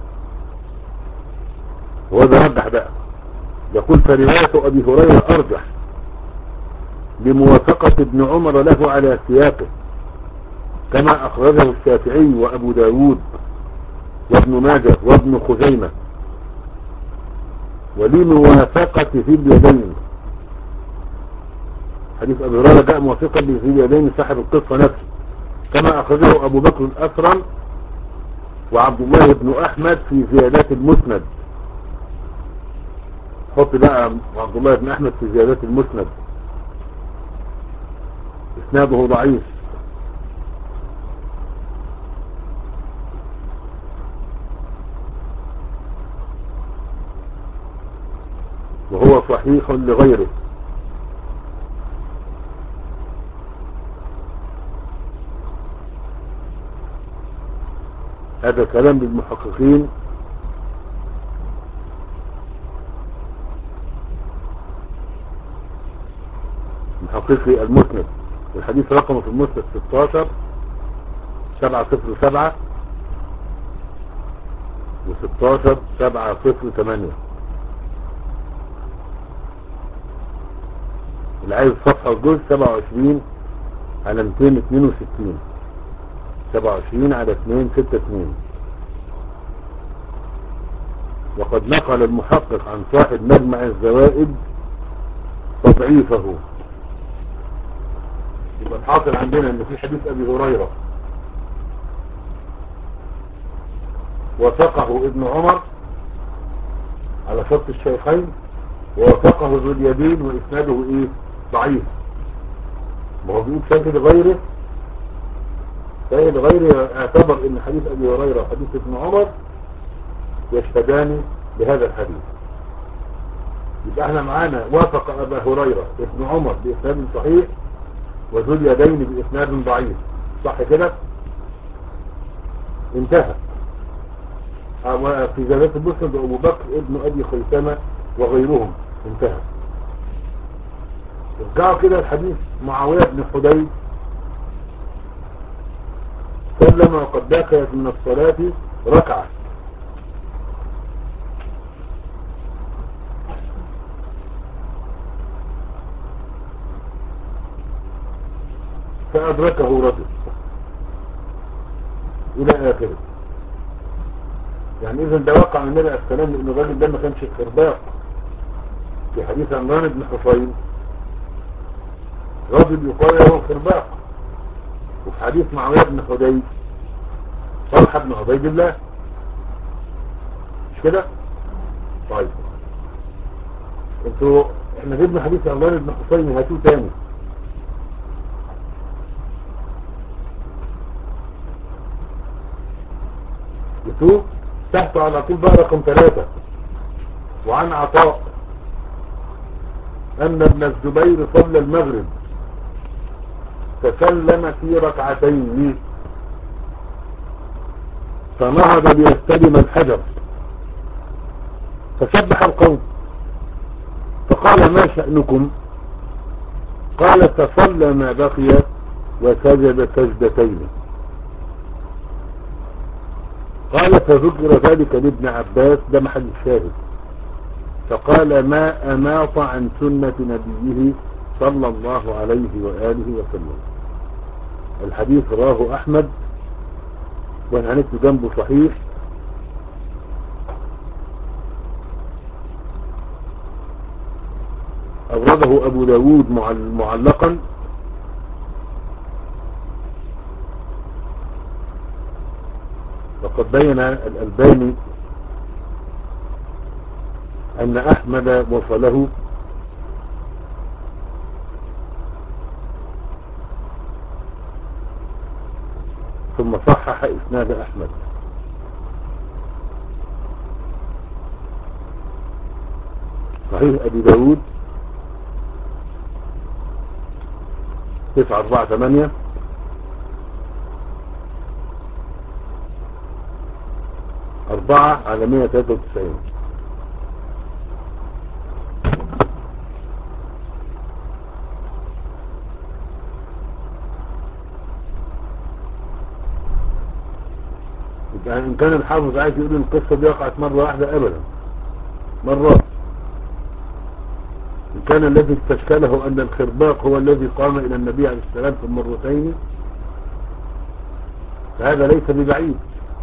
A: وهو بيرجح بقى. يقول فرواية ابي هريرة ارجح لموافقة ابن عمر له على سياقه كما اخرجه الشافعي وابو داود وابن ماجه وابن خزيمة ولموافقة ذي اليدين. حديث ابي هريرة جاء موافقا لذي اليدين صاحب القصة نفسه كما اخرجه ابو بكر الاسرم وعبد الله بن احمد في زيادات المسند. حط بقى عبد الله بن احمد في زيادات المسند اسناده ضعيف وهو صحيح لغيره. هذا كلام للمحققين محققي المسند. الحديث رقمه في المسند ستاشر سبعة صفر سبعة وستاشر سبعة صفر ثمانية. اللي عايز صفحة الجزء سبعة وعشرين على مئتين واثنين وستين سبعة وعشرين على مئتين وستة وستين. وقد نقل المحقق عن صاحب مجمع الزوائد تضعيفه. يبقى الحاصل عندنا ان في حديث ابي هريرة وثقه ابن عمر على شرط الشيخين ووثقه ذو اليدين واسناده ايه ضعيف. ما هو بيقول شاهد غيره شاهد غيره اعتبر ان حديث ابي هريرة وحديث ابن عمر يشهدان بهذا الحديث. يبقى احنا معانا وافق ابا هريرة ابن عمر باسناد صحيح وذو اليدين باسناد ضعيف. صح كده؟ انتهى. في زيادات المسند ابو بكر ابن ابي خيثمة وغيرهم. انتهى. ارجعوا كده الحديث معاوية بن حديد سلم وقد بقيت من الصلاة ركعة. فأدركه رجل إلى آخره. يعني إذا ده وقع من النبي عليه السلام لأن الراجل ده ما كانش خرباق. في حديث عمران بن حصين رجل يقال له خرباق. وفي حديث معاوية بن حديد طلحة بن عبيد الله. مش كده؟ طيب انتوا احنا جبنا حديث عمران بن حصين هاتوه تاني. جبتوه تحته على طول بقى رقم ثلاثة. وعن عطاء أن ابن الزبير صلى المغرب فسلم في ركعتين فنهض ليستلم الحجر فسبح القوم فقال ما شأنكم؟ قال تصلى ما بقي وسجد سجدتين. قال فذكر ذلك لابن عباس، ده محل الشاهد، فقال ما أماط عن سنة نبيه صلى الله عليه وآله وسلم. الحديث رواه أحمد، وانا هنكتب جنبه صحيح، أورده أبو داود معلقا، وقد بين الألباني أن أحمد وصله، ثم صحح إسناد أحمد. صحيح أبي داود تسعة أربعة ثمانية، أربعة على مية ثلاثة وتسعين. يعني إن كان الحافظ عايز يقول القصة دي وقعت مرة واحدة أبدا، مرات. إن كان الذي استشكله أن الخرباق هو الذي قام إلى النبي عليه السلام في المرتين، فهذا ليس ببعيد،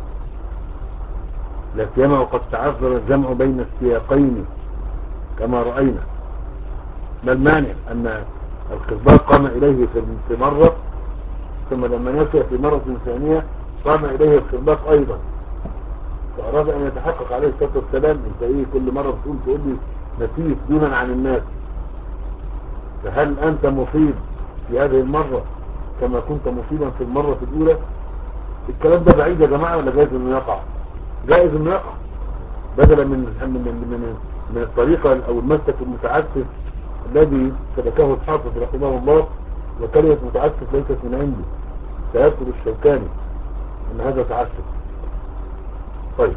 A: لا سيما وقد تعذر الجمع بين السياقين كما رأينا. ما المانع أن الخرباق قام إليه في مرة، ثم لما نسي في مرة ثانية قام إليه الخرباق أيضا، فأراد أن يتحقق عليه الصلاة والسلام. أنت إيه كل مرة بتقول تقول لي نسيت دونا عن الناس، فهل أنت مصيب في هذه المرة كما كنت مصيبا في المرة الأولى؟ الكلام ده بعيد يا جماعة ولا جائز إنه يقع؟ جائز إنه يقع، بدلا من من من من الطريقة أو المسلك المتعسف الذي سلكه الحافظ رحمه الله. وكلمة متعسف ليست من عندي، سيذكر الشوكاني أن هذا تعسف. طيب،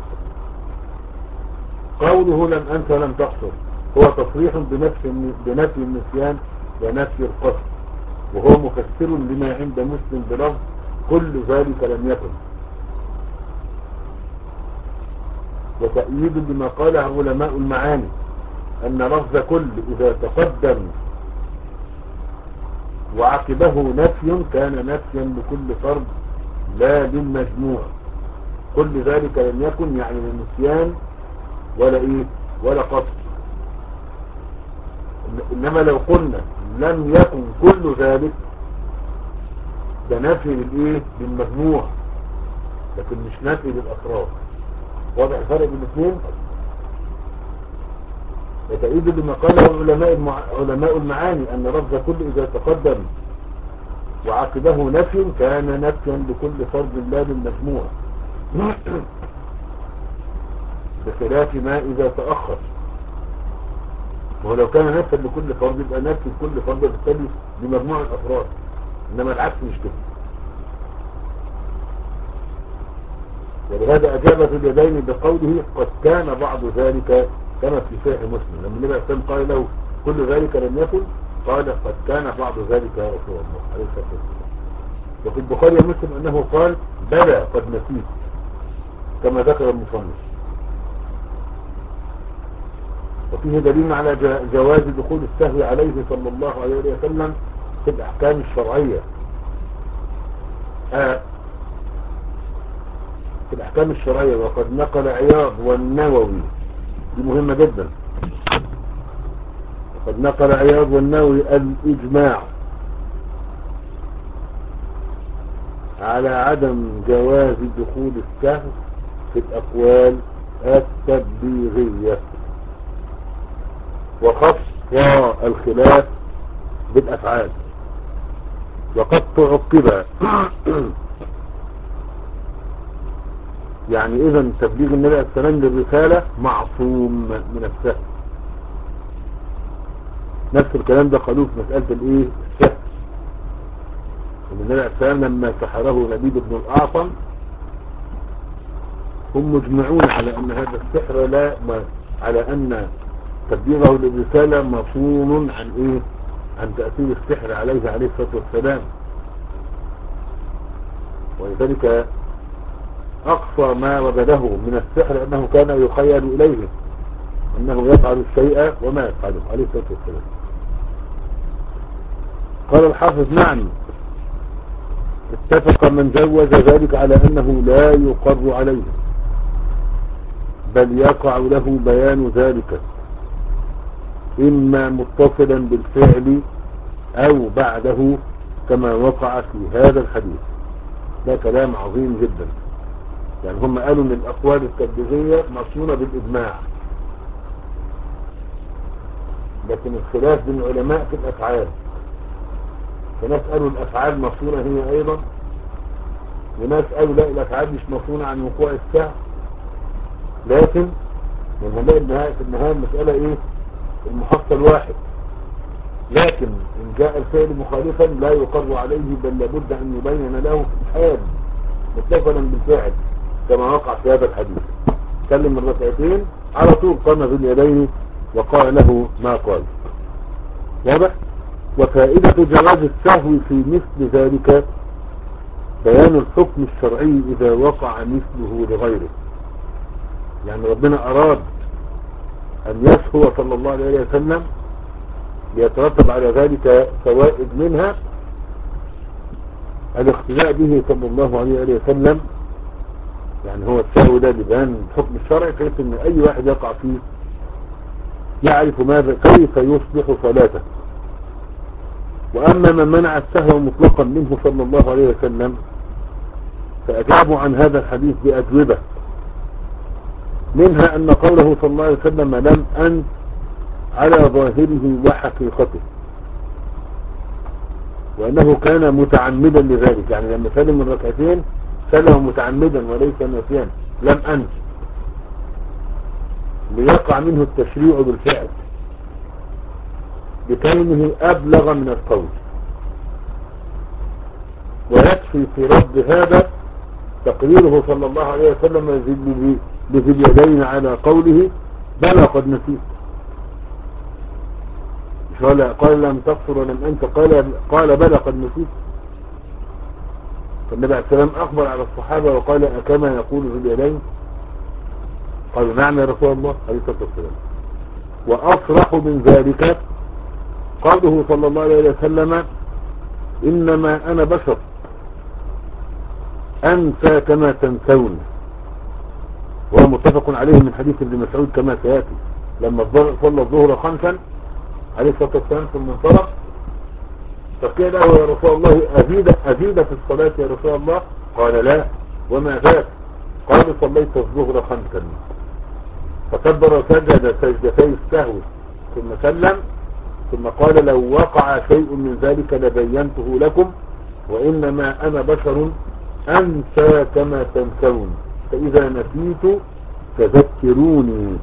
A: قوله لم أنس لم تقصر هو تصريح بنفي بنفي النسيان ونفي القصر، وهو مفسر لما عند مسلم بلفظ كل ذلك لم يكن، وتأييد لما قاله علماء المعاني أن لفظ كل إذا تقدم وعقبه نفي كان نفيا لكل فرد لا للمجموع. كل ذلك لم يكن يعني النسيان ولا إيه ولا قصر. إنما لو قلنا لم يكن كل ذلك ده نفي للإيه للمجموع، لكن مش نفي للأفراد. واضح الفرق بين الاثنين؟ وتأييد لما قاله علماء المع... علماء المعاني أن لفظ كل إذا تقدم وعقبه نفي كان نفيا لكل فرد لا للمجموع، بخلاف ما إذا تأخر. ولو كان نفيا لكل فرد يبقى نفي لكل فرد بالتالي لمجموع الأفراد، إنما العكس مش كده. ولهذا أجاب ذو اليدين بقوله قد كان بعض ذلك، كما في صحيح مسلم لما النبي عليه الصلاة والسلام قال له كل ذلك لم يكن، قال قد كان بعض ذلك يا رسول الله عليه الصلاة والسلام. وفي البخاري ومسلم أنه قال بلى قد نسيت، كما ذكر المصنف. وفيه دليل على جواز دخول السهو عليه صلى الله عليه وسلم في الأحكام الشرعية. آه في الأحكام الشرعية. وقد نقل عياض والنووي، دي مهمة جدا، وقد نقل عياض والنووي الإجماع على عدم جواز دخول السهو في الأقوال التبليغية، وخص الخلاف بالأفعال. وقد تعقب يعني إذن تبليغ النبي عليه السلام للرسالة معصوم من السهو. نفس الكلام ده قالوه في مسألة الايه السهو، ان النبي عليه السلام لما سحره لبيد بن الأعصم هم مجمعون على ان هذا السحر لا ما على ان تبليغه للرسالة مصون عن ايه عن تأثير السحر عليه عليه الصلاة والسلام. ولذلك أقصى ما وجده من السحر أنه كان يخيل إليه أنه يفعل الشيء وما يفعله عليه الصلاة والسلام. قال الحافظ: نعم، اتفق من جوز ذلك على أنه لا يقر عليه، بل يقع له بيان ذلك إما متصلا بالفعل أو بعده كما وقع في هذا الحديث. ده كلام عظيم جدا. يعني هم قالوا ان الأقوال التبليغية مصنونة بالإجماع، لكن الخلاف بين العلماء في الأفعال. فناس قالوا الأفعال مصنونة هي أيضا، وناس قالوا لا، الأفعال مش مصنونة عن وقوع السهل. لكن من هنلاقي النهاية في النهاية المسألة ايه؟ المحصل واحد. لكن إن جاء الفعل مخالفا لا يقر عليه، بل لابد أن يبين له في الحال متصلا بالفعل كما وقع في هذا الحديث. سلم الركعتين على طول قام باليدين وقال له ما قال. واضح؟ وفائدة جواز السهو في مثل ذلك بيان الحكم الشرعي إذا وقع مثله لغيره. يعني ربنا أراد أن يسهو صلى الله عليه وسلم ليترتب على ذلك فوائد، منها الاقتداء به صلى الله عليه وسلم. يعني هو السهو ده لبيان الحكم الشرعي، بحيث ان اي واحد يقع فيه يعرف ماذا كيف يصلح صلاته. واما من منع السهو مطلقا منه صلى الله عليه وسلم فاجابوا عن هذا الحديث باجوبه، منها ان قوله صلى الله عليه وسلم لم أنت على ظاهره وحقيقته، وانه كان متعمدا لذلك. يعني لما سلم من ركعتين سلم متعمدا وليس ناسيا، لم أنت، ليقع منه التشريع بالفعل بكونه أبلغ من القول. ويكفي في رد هذا تقريره صلى الله عليه وسلم بذي اليدين على قوله بلى قد نسيت. مش قال لم تغفر ولم أنت، قال قال بلى قد نسيت. فالنبي عليه السلام أخبر على الصحابة وقال أكما يقول ذي اليدين؟ قالوا نعم يا رسول الله عليه الصلاة والسلام. وأصرح من ذلك قوله صلى الله عليه وسلم إنما أنا بشر أنسى كما تنسون، وهو متفق عليه من حديث ابن مسعود كما سيأتي. لما صلى الظهر خمسا عليه الصلاة والسلام ثم انصرف، فقيل له يا رسول الله أزيد, أزيد في الصلاة يا رسول الله؟ قال لا، وما ذاك؟ قال صليت الظهر خمسا. فكبر وسجد سجدتي السهو ثم سلم، ثم قال لو وقع شيء من ذلك لبينته لكم، وإنما أنا بشر أنسى كما تنسون، فإذا نسيت فذكروني.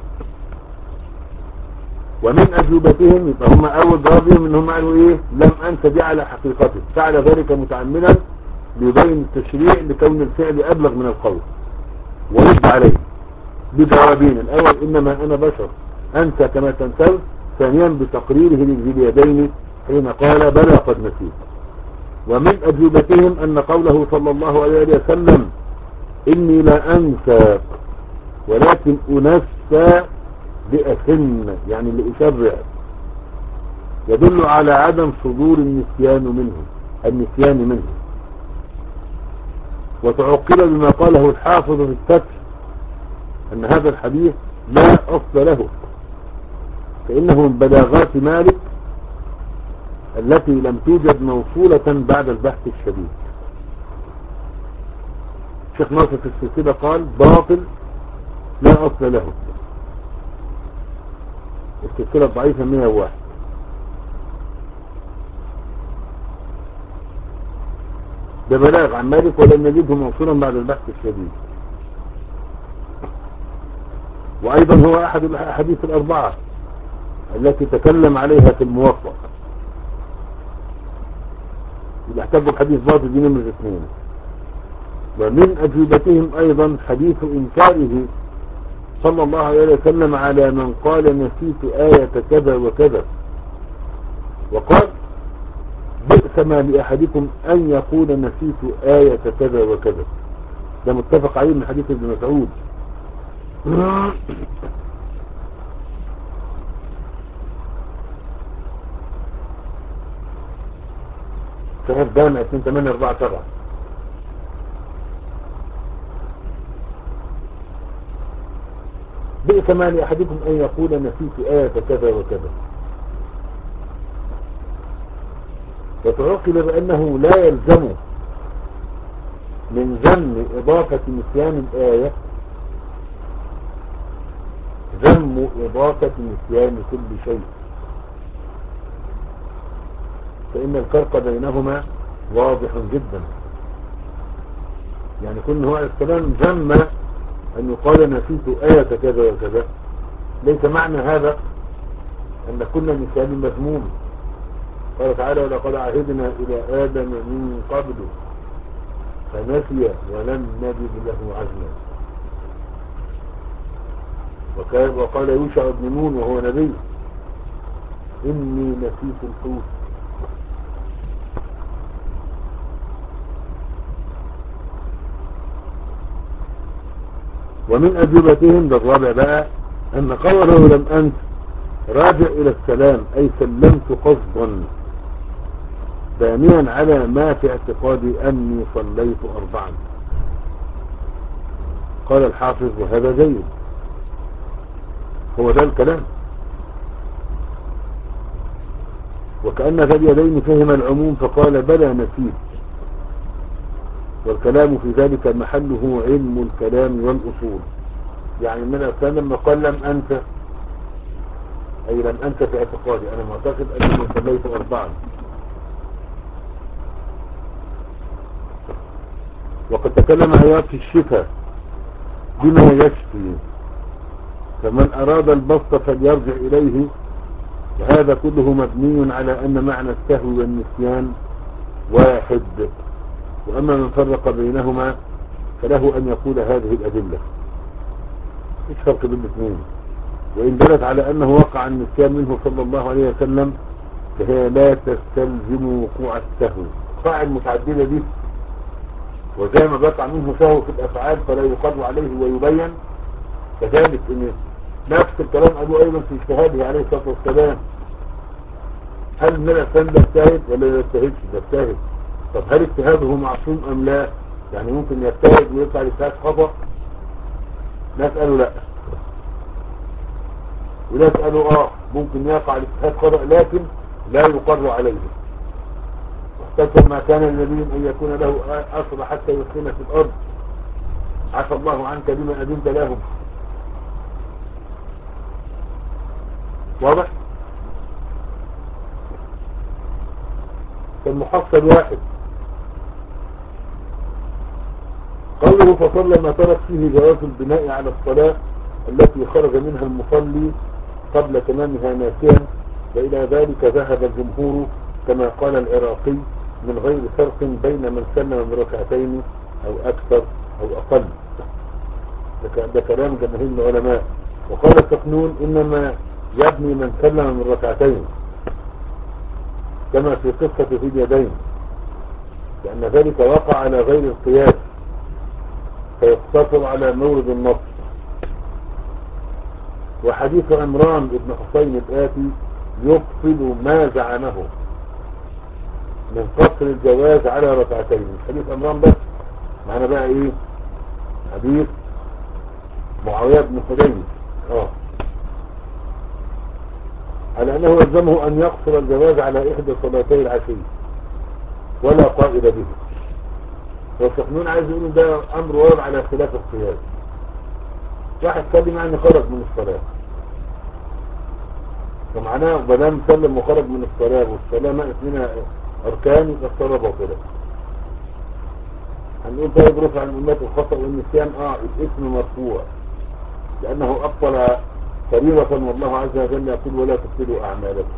A: ومن أجوبتهم يبقى هم أول جوابهم إنهم قالوا إيه؟ لم أنسى دي على حقيقته، فعل ذلك متعمدا ليبين التشريع لكون الفعل أبلغ من القول. ورد عليه بجوابين: الأول إنما أنا بشر أنسى كما تنسون، ثانيا بتقريره لذي اليدين حين قال بلى قد نسيت. ومن أجوبتهم أن قوله صلى الله عليه وسلم إني لا أنسى ولكن أنسى بأسن، يعني لأشرع، يدل على عدم صدور النسيان منه النسيان منه. وتعقل بما قاله الحافظ في الفتح أن هذا الحديث لا أصل له، فإنه من بلاغات مالك التي لم توجد موصولة بعد البحث الشديد. الشيخ ناصر في السلسلة قال باطل لا أصل له، السلسلة الضعيفة مئة وواحد. ده بلاغ عن مالك ولم نجده موصولا بعد البحث الشديد. وأيضا هو أحد الأحاديث الأربعة التي تكلم عليها في الموفق، اللي احتاجوا الحديث باطل دي نمرة اثنين. ومن أجوبتهم أيضا حديث إنكاره صلى الله عليه وسلم على من قال نسيت آية كذا وكذا، وقال بئس ما لأحدكم أن يقول نسيت آية كذا وكذا. ده متفق عليه من حديث ابن مسعود. شهر دامع اثنين ثمانية أربعة سبعة. بئس ما لأحدكم أن يقول نسيت آية كذا وكذا. وتعقل بأنه لا يلزم من ذم إضافة نسيان الآية ذم إضافة نسيان كل شيء، فإن الفرق بينهما واضح جدا. يعني كل هو الكلام ذم أن يقال نسيت آية كذا وكذا، ليس معنى هذا أن كل نسيان مذموم. قال تعالى ولقد عهدنا إلى آدم من قبل فنسي ولم نجد له عزما. وقال يوشع بن نون وهو نبي إني نسيت الحوت. ومن أجوبتهم بالرابع بقى أن قوله لم أنس راجع إلى السلام، أي سلمت قصدا بانيا على ما في اعتقادي أني صليت أربعا. قال الحافظ وهذا جيد، هو ده الكلام. وكأن ذا اليدين فهم العموم فقال بلى نسيت، والكلام في ذلك محله علم الكلام والأصول. يعني من الكلام لما قال لم أنت، أي لم أنت في اعتقادي، أنا معتقد أني صليت أربعا. وقد تكلم عياض في الشفاء بما يشفي، فمن أراد البسط فليرجع إليه. وهذا كله مبني على أن معنى السهو والنسيان واحد. وأما من فرق بينهما فله أن يقول هذه الأدلة ايش فرق بين الاثنين. وإن دلت على أنه وقع النسيان منه صلى الله عليه وسلم فهي لا تستلزم وقوع السهو. قاع المتعددة دي وزي ما بقع منه سهو في الأفعال فلا يقر عليه ويبين، كذلك إن نفس الكلام قالوا أيضا في اجتهاده عليه الصلاة والسلام. هل من الأسلام ده اجتهد ولا لا يجتهدش؟ ده اجتهد. طب هل اجتهاده معصوم أم لا؟ يعني ممكن يجتهد ويطلع الاجتهاد خطأ؟ ناس قالوا لا، وناس قالوا اه ممكن يقع الاجتهاد خطأ لكن لا يقر عليه. واحتسب ما كان للنبي أن يكون له أسرى حتى يسكن في الأرض، عفى الله عنك بما أذنت لهم. واضح؟ فالمحصل واحد. قوله فصلى ما ترك فيه جواز البناء على الصلاة التي خرج منها المصلي قبل تمامها ناسيا، وإلى ذلك ذهب الجمهور كما قال العراقي من غير فرق بين من سلم من ركعتين أو أكثر أو أقل. ده كلام جماهير العلماء. وقال السخنون إنما يبني من سلم من ركعتين كما في قصة في اليدين، لأن ذلك وقع على غير القياس فيقتصر على مورد النص. وحديث عمران بن حسين الآتي يبطل ما زعمه من قصر الجواز على ركعتين. حديث عمران بس معنا بقى ايه؟ حديث معاوية بن حدين اه على انه يلزمه ان يقصر الجواز على احدى صلاتي العشي ولا قائل به. والسخنون عايز يقول ده امر وارد على خلاف القياس. واحد سلم يعني خرج من الصلاة، فمعناه بدام سلم وخرج من الصلاة والصلاة ناقص منها اركان يبقى الصلاة باطلة. هنقول طيب رفع الأمات الخطأ والنسيان اه الاسم مرفوع لأنه أبطل فريضة، والله عز وجل يقول ولا تبطلوا أعمالكم.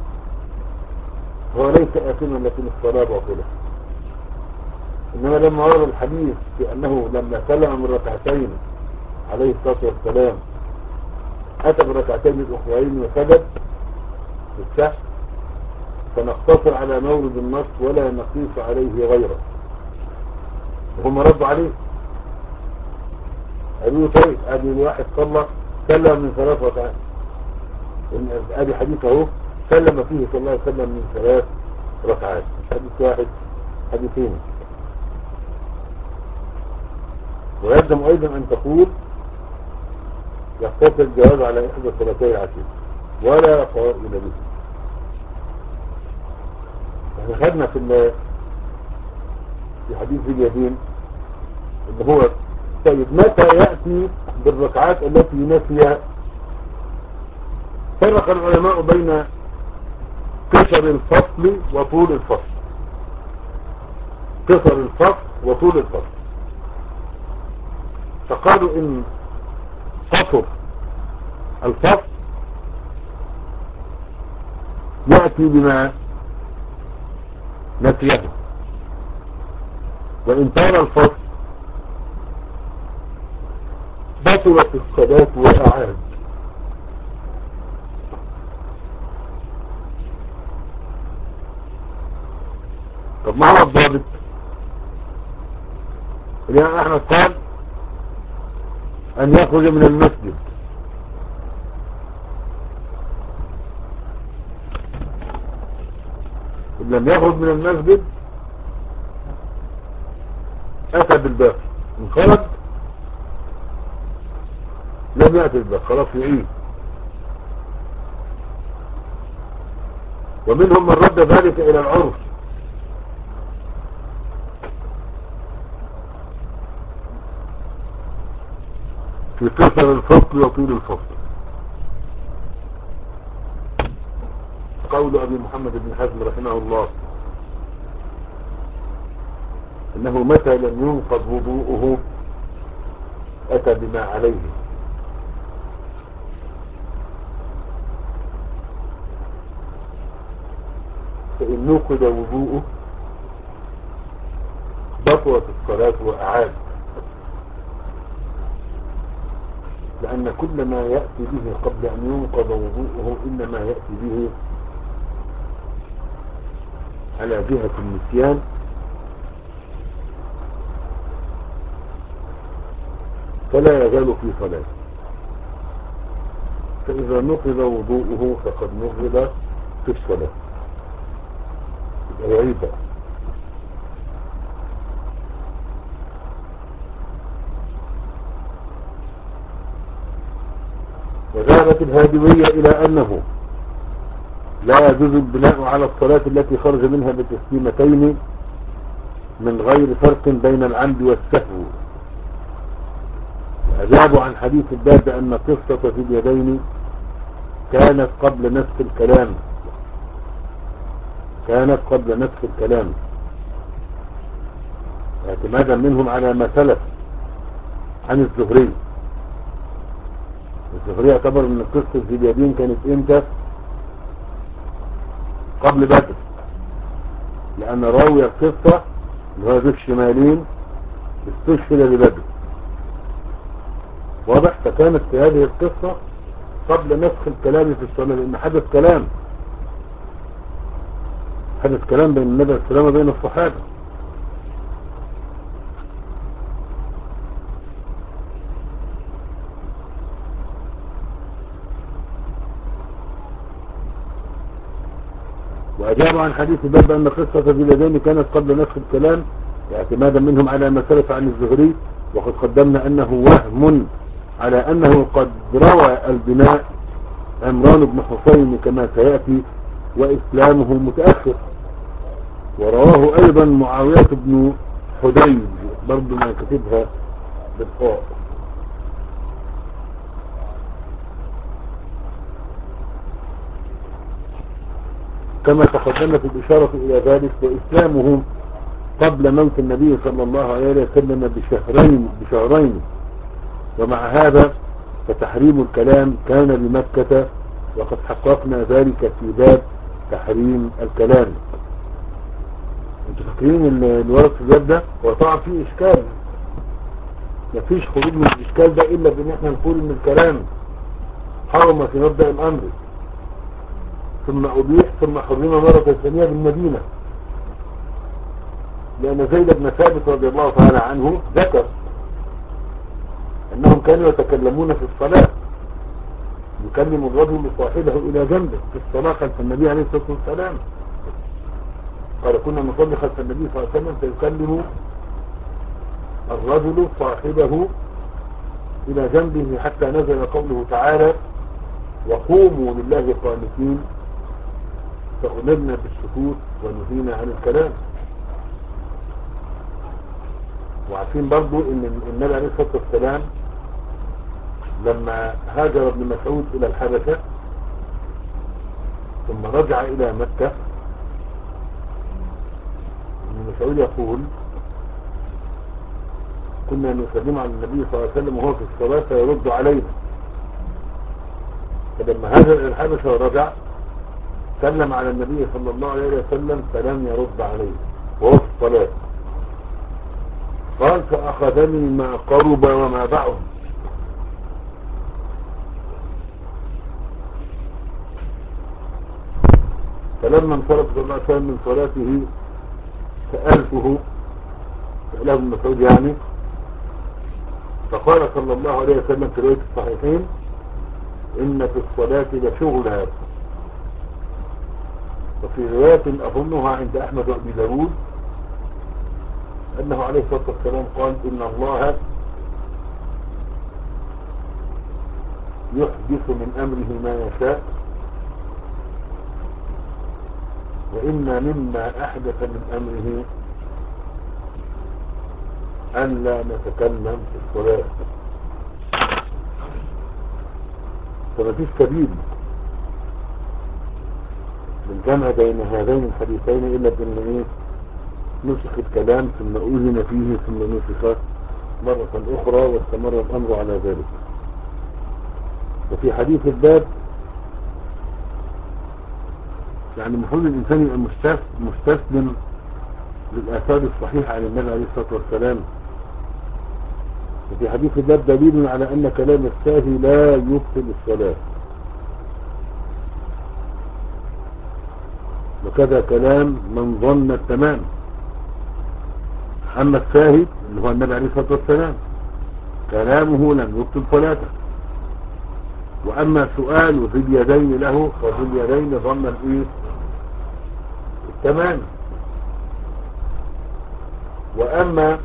A: هو ليس آثما لكن الصلاة باطلة. إنما لما ورد الحديث بأنه لما سلم من ركعتين عليه الصلاة والسلام أتى بركعتين الأخرين وسجد بالسهل فنقتصر على مورد النص ولا نقيس عليه غيره. وهم ردوا عليه قالوا طيب ادي الواحد صلى سلم من ثلاث ركعات، ادي حديث اهو سلم فيه صلى الله عليه وسلم من ثلاث ركعات، مش حديث واحد، حديثين. ويلزم ايضا ان تقول يقتصر الجواز على احدى ثلاثي العشر ولا قائل به. احنا خدنا في في حديث اليدين اللي هو طيب متى يأتي بالركعات التي نسيها؟ فرق العلماء بين قصر الفصل وطول الفصل. قصر الفصل وطول الفصل، فقالوا ان قصر الفصل يأتي بما نسيه، وإن طال الفصل بطلت الصلاة وأعاد. طب ما هو الضابط؟ الإمام أحمد قال أن يخرج من المسجد، إن لم يخرج من المسجد أتى بالباقي، إن خرج لم يأتي بالباقي خلاص يعيد. ومنهم من رد ذلك إلى العرف، في قصر الفصل وطول الفصل. قول أبي محمد بن حزم رحمه الله إنه متى لم ينقض وضوءه أتى بما عليه. فإن نقض وضوءه بطلت الصلاة وأعاد، لأن كل ما يأتي به قبل أن ينقض وضوءه إنما يأتي به على جهة النسيان، فلا يزال في صلاة. فإذا نقض وضوءه فقد نقض في الصلاة، يبقى يعيد. وذهبت الهادوية إلى أنه لا يجوز البناء على الصلاة التي خرج منها بتسليمتين من غير فرق بين العمد والسهو. أجابوا عن حديث الباب أن قصة في اليدين كانت قبل نسخ الكلام، كانت قبل نسخ الكلام اعتمادا منهم على ما سلف عن الزهري. الزهري اعتبر ان قصة في اليدين كانت امتى؟ قبل بدر، لان راوي القصة اللي هو ذو الشمالين استشهد لبدر، واضح؟ فكانت في هذه القصة قبل نسخ الكلام في الصلاة، لان حدث كلام حدث كلام بين النبي عليه السلام وبين الصحابة. وأجابوا عن حديث الباب أن قصة ذي اليدين كانت قبل نسخ الكلام اعتمادا منهم على ما سلف عن الزهري، وقد قدمنا أنه وهم على أنه قد روى البناء عمران بن حسين كما سيأتي وإسلامه متأخر، ورواه أيضا معاوية بن حديج برضو ما كتبها بالقاء. كما تقدمت الإشارة إلى ذلك، وإسلامه قبل موت النبي صلى الله عليه وسلم بشهرين بشهرين ومع هذا فتحريم الكلام كان بمكة، وقد حققنا ذلك في باب تحريم الكلام. انتوا فاكرين الورد في الباب ده؟ هو طبعا فيه إشكال، مفيش خروج من الإشكال ده إلا بأن احنا نقول إن الكلام حرم في مبدأ الأمر ثم أبيح ثم حرم مرة ثانية بالمدينة، لأن زيد بن ثابت رضي الله تعالى عنه ذكر أنهم كانوا يتكلمون في الصلاة، يكلم الرجل صاحبه إلى جنبه في الصلاة خلف النبي عليه الصلاة والسلام. قال كنا نصلي خلف النبي صلى الله عليه وسلم فيكلم الرجل صاحبه إلى جنبه حتى نزل قوله تعالى وقوموا لله قانتين فأمرنا بالسكوت ونهينا عن الكلام. وعارفين برضو ان النبي عليه الصلاة والسلام لما هاجر ابن مسعود الى الحبشة ثم رجع الى مكة، ابن مسعود يقول كنا نسلم على النبي صلى الله عليه وسلم وهو في الصلاة فيرد علينا، فلما هاجر الى الحبشة ورجع سلم على النبي صلى الله عليه وسلم فلم يرد عليه وهو في الصلاة. قال فأخذني ما قرب وما بعد، فلما انصرف صلى الله عليه وسلم من صلاته سألته، سأله ابن مسعود يعني، فقال صلى الله عليه وسلم في رواية الصحيحين إن في الصلاة لشغلا. وفي رواية أظنها عند أحمد وأبي داود أنه عليه الصلاة والسلام قال إن الله يحدث من أمره ما يشاء، وإن مما أحدث من أمره أن لا نتكلم في الصلاة. فما فيش سبيل للجمع بين هذين الحديثين إلا بأن إيه نسخ الكلام ثم أذن فيه ثم نسخ مرة أخرى واستمر الأمر على ذلك. وفي حديث الباب يعني المفروض الإنسان يبقى مستسلم للآثار الصحيحة عن النبي عليه الصلاة والسلام. وفي حديث الباب دليل على أن كلام الساهي لا يبطل الصلاة، وكذا كلام من ظن التمام. أما الساهي اللي هو النبي عليه الصلاة والسلام كلامه لم يبطل صلاته، وأما سؤال ذي اليدين له فذي اليدين ظن الإيه التمام. وأما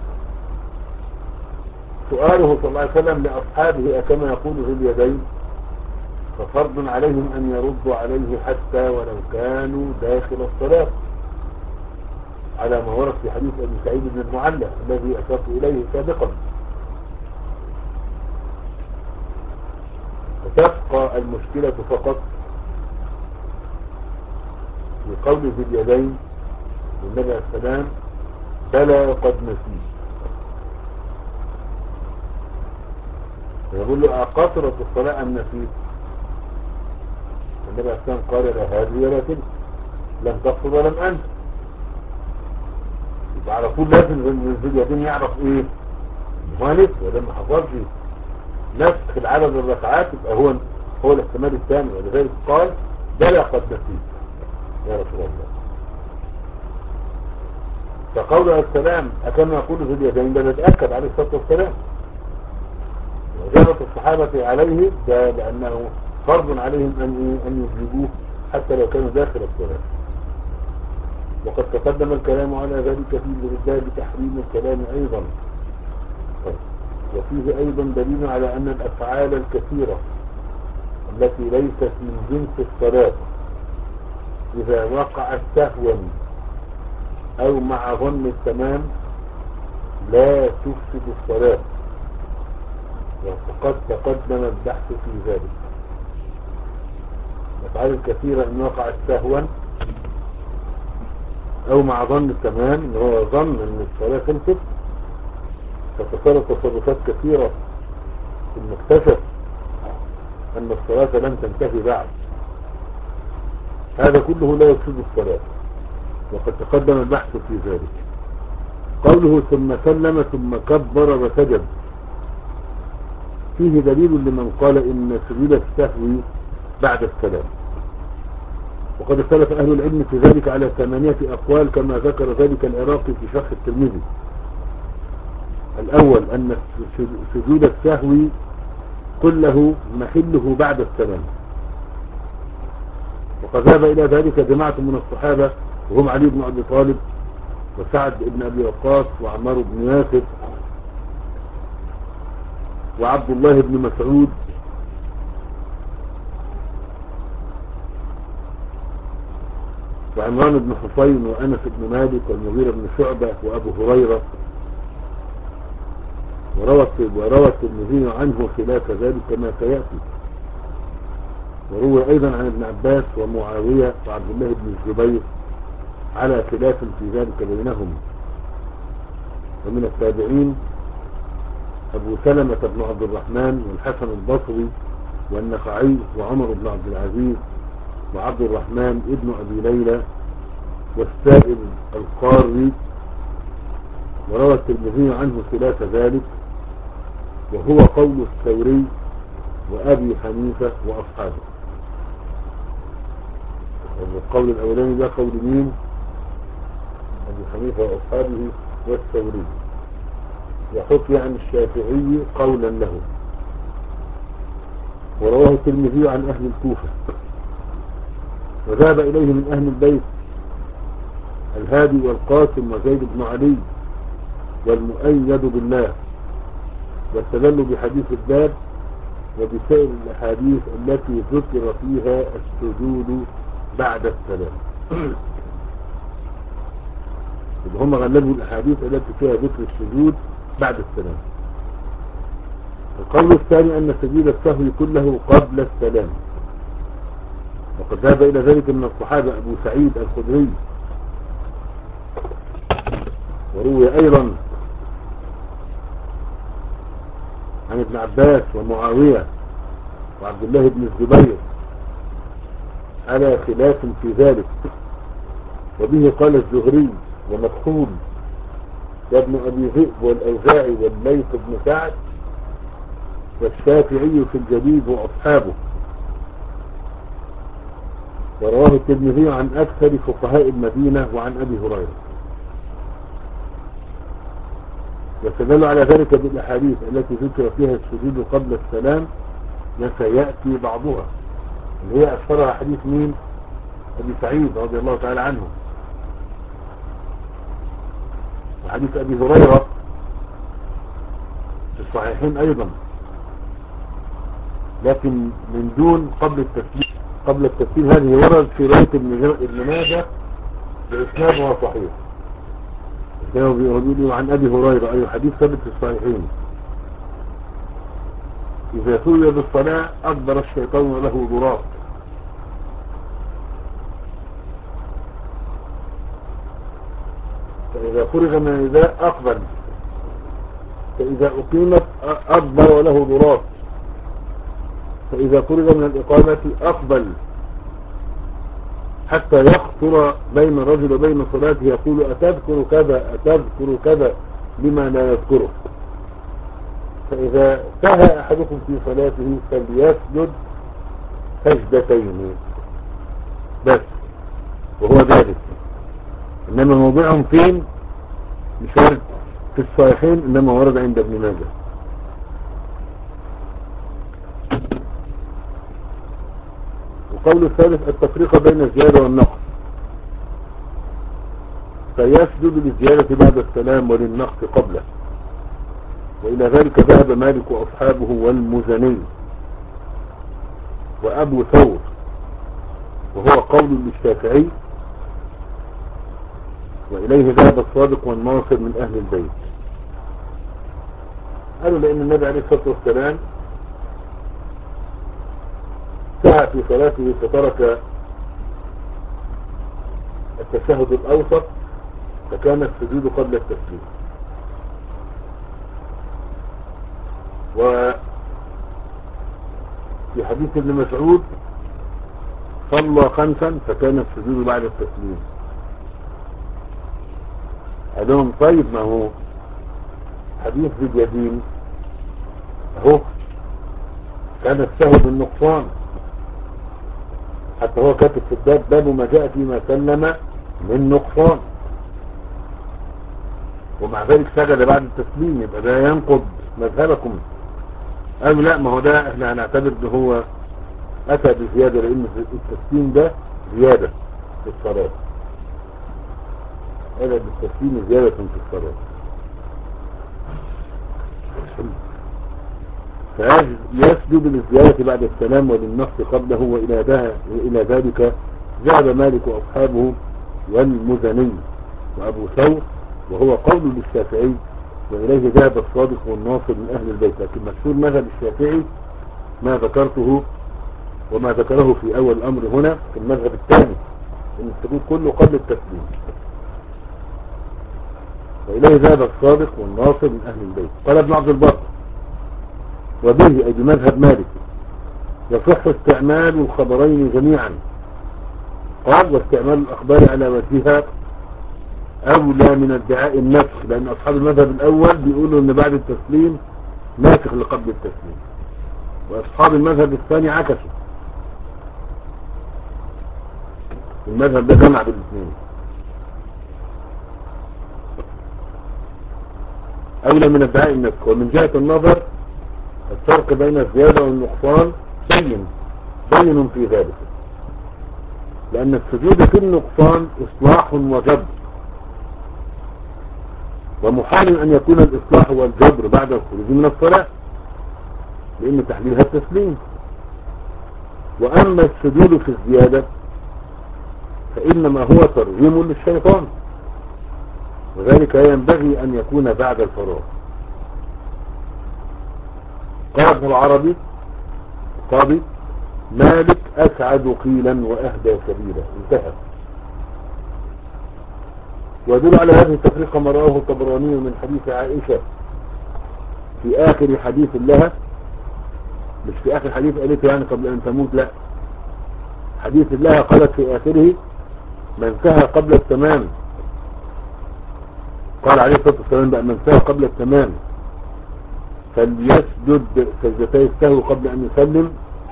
A: سؤاله صلى الله عليه وسلم لأصحابه كما يقول ذي اليدين ففرض عليهم أن يردوا عليه حتى ولو كانوا داخل الصلاة، على ما ورد في حديث أبي سعيد بن المعلى الذي أشرت إليه سابقا. فتبقى المشكلة فقط في قول ذي اليدين والنبي عليه السلام بلى قد نسيت. يقول له أقصرت الصلاة أم نسيت؟ النبي عليه السلام قال لا هذه ولا تلك، لم تقصر ولم أنت. يبقى على طول لازم ذي اليدين يعرف ايه هو نسي، ولما حفظ نسخ العدد الركعات يبقى هو هو الاحتمال الثاني. ولذلك قال بلى قد نسيت يا رسول الله. فقوله السلام أكما يقول ذي اليدين ده نتأكد عليه الصلاة والسلام، وجابت الصحابة عليه ده لأنه فرض عليهم أن أن يجيبوه حتى لو كانوا داخل الصلاة. وقد تقدم الكلام على ذلك في الإرشاد بتحريم الكلام أيضا. وفيه أيضا دليل على أن الأفعال الكثيرة التي ليست من جنس الصلاة إذا وقعت سهوا أو مع ظن التمام لا تفسد الصلاة، وقد تقدم البحث في ذلك. الأفعال الكثيرة إن وقعت سهوا أو مع ظن التمام إن هو ظن أن الصلاة خلصت فتصرف تصرفات كثيرة ثم اكتشف أن الصلاة لم تنتهي بعد، هذا كله لا يفسد الصلاة، وقد تقدم البحث في ذلك. قوله ثم سلم ثم كبر وسجد فيه دليل لمن قال إن سجود السهو بعد السلام، وقد اختلف أهل العلم في ذلك على ثمانية أقوال كما ذكر ذلك العراقي في شرح الترمذي. الأول أن سجود السهو كله محله بعد السلام، وقد ذهب إلى ذلك جماعة من الصحابة وهم علي بن أبي طالب وسعد بن أبي وقاص وعمار بن ياسر وعبد الله بن مسعود وعمران بن حسين وأنس بن مالك والمغيرة بن شعبة وأبو هريرة. وروى الترمذي عنه خلاف ذلك كما سيأتي. وروى أيضا عن ابن عباس ومعاوية وعبد الله بن الزبير على خلاف في ذلك بينهم. ومن التابعين أبو سلمة بن عبد الرحمن والحسن البصري والنخعي وعمر بن عبد العزيز وعبد الرحمن ابن أبي ليلى والسائب القاري. وروى الترمذي عنه خلاف ذلك، وهو قول الثوري وأبي حنيفة وأصحابه. القول الأولاني ده قول مين؟ أبي حنيفة وأصحابه والثوري، وحكي عن الشافعي قولا له. ورواه الترمذي عن أهل الكوفة، وذهب إليه من أهل البيت الهادي والقاسم وزيد بن علي والمؤيد بالله، واستدلوا بحديث الباب وبسائر الأحاديث التي ذكر فيها السجود بعد السلام. هم غلبوا الأحاديث التي فيها ذكر السجود بعد السلام. القول الثاني أن سجود السهو كله قبل السلام، وقد ذهب إلى ذلك من الصحابة أبو سعيد الخدري، وروي أيضا عن ابن عباس ومعاوية وعبد الله بن الزبير على خلاف في ذلك. وبه قال الزهري ومكحول وابن أبي ذئب والأوزاعي والليث بن سعد والشافعي في الجديد وأصحابه. ورواه الترمذي عن أكثر فقهاء المدينة وعن أبي هريرة. واستدلوا على ذلك بالأحاديث التي ذكر فيها السجود قبل السلام، وسيأتي بعضها، اللي هي أكثرها حديث مين؟ أبي سعيد رضي الله تعالى عنه، وحديث أبي هريرة في الصحيحين أيضا، لكن من دون قبل التسليم. قبل التسليم هذه ورد في رواية ابن ماجه بإسنادها صحيح، كانوا بيقولوا عن أبي هريرة أي حديث ثابت في الصحيحين: إذا سوي بالصلاة أكبر الشيطان وله ضراط، فإذا فرغ من النداء أقبل، فإذا أقيمت أكبر وله ضراط، فإذا فرغ من الإقامة أقبل، حتى يخطر بين الرجل وبين صلاته يقول أتذكر كذا أتذكر كذا لما لا يذكره. فإذا سهى أحدكم في صلاته فليسجد سجدتين بس، وهو ذلك. إنما موضعهم فين؟ مش ورد في الصحيحين، إنما ورد عند ابن ماجه. القول الثالث التفريق بين الزيادة والنقص، فيسجد للزيادة بعد السلام وللنقص قبله، وإلى ذلك ذهب مالك وأصحابه والمزني وأبو ثور، وهو قول للشافعي، وإليه ذهب الصادق والناصر من أهل البيت. قالوا لأن النبي عليه الصلاة والسلام سعى في صلاته فترك التشهد الأوسط، فكان السجود قبل التسليم. وفي حديث ابن مسعود صلى خمسا فكان السجود بعد التسليم. قال لهم طيب ما هو حديث ذي اليدين اهو كان السهو بالنقصان، حتى هو كاتب في الباب باب ما جاء فيما سلم من نقصان، ومع ذلك سجد بعد التسليم، يبقى ده ينقض مذهبكم. قالوا لا، ما هو ده احنا هنعتبر ان هو اتى بزيادة، لان التسليم ده زيادة في الصلاة، اتى بالتسليم زيادة في الصلاة. فيسجد للزيادة بعد السلام وللنقص قبله، وإلى ده إلى ذلك ذهب مالك وأصحابه والمزني وأبو ثور، وهو قول للشافعي، وإليه ذهب الصادق والناصر من أهل البيت. لكن مشهور مذهب الشافعي ما ذكرته وما ذكره في أول الأمر هنا في المذهب الثاني، إن السجود كله قبل التسليم. وإليه ذهب الصادق والناصر من أهل البيت. قال ابن عبد البر وبه أي بمذهب مالك يصح استعمال الخبرين جميعا. قال واستعمال الأخبار على وجهها أولى من ادعاء النسخ، لأن أصحاب المذهب الأول بيقولوا أن بعد التسليم ناسخ لقبل التسليم، وأصحاب المذهب الثاني عكسوا. المذهب ده جمع بالاثنين. أولى من ادعاء النسخ. ومن جهة النظر الفرق بين الزيادة والنقصان بين بين في ذلك، لأن السجود في النقصان إصلاح وجبر، ومحال أن يكون الإصلاح والجبر بعد الخروج من الصلاة، لأن تحليلها التسليم. وأما السجود في الزيادة فإنما هو ترغيم للشيطان، وذلك ينبغي أن يكون بعد الفراغ. قال ابن العربي قاضي مالك أسعد قيلا وأهدى سبيلا، انتهى. ويدل على هذه التفرقة ما رواه الطبراني من حديث عائشة في آخر حديث لها، مش في آخر حديث قالته يعني قبل أن تموت، لا، حديث لها قالت في آخره من سهى قبل التمام، قال عليه الصلاة والسلام بقى من سهى قبل التمام فليسجد سجدتي السهو قبل أن يسلم،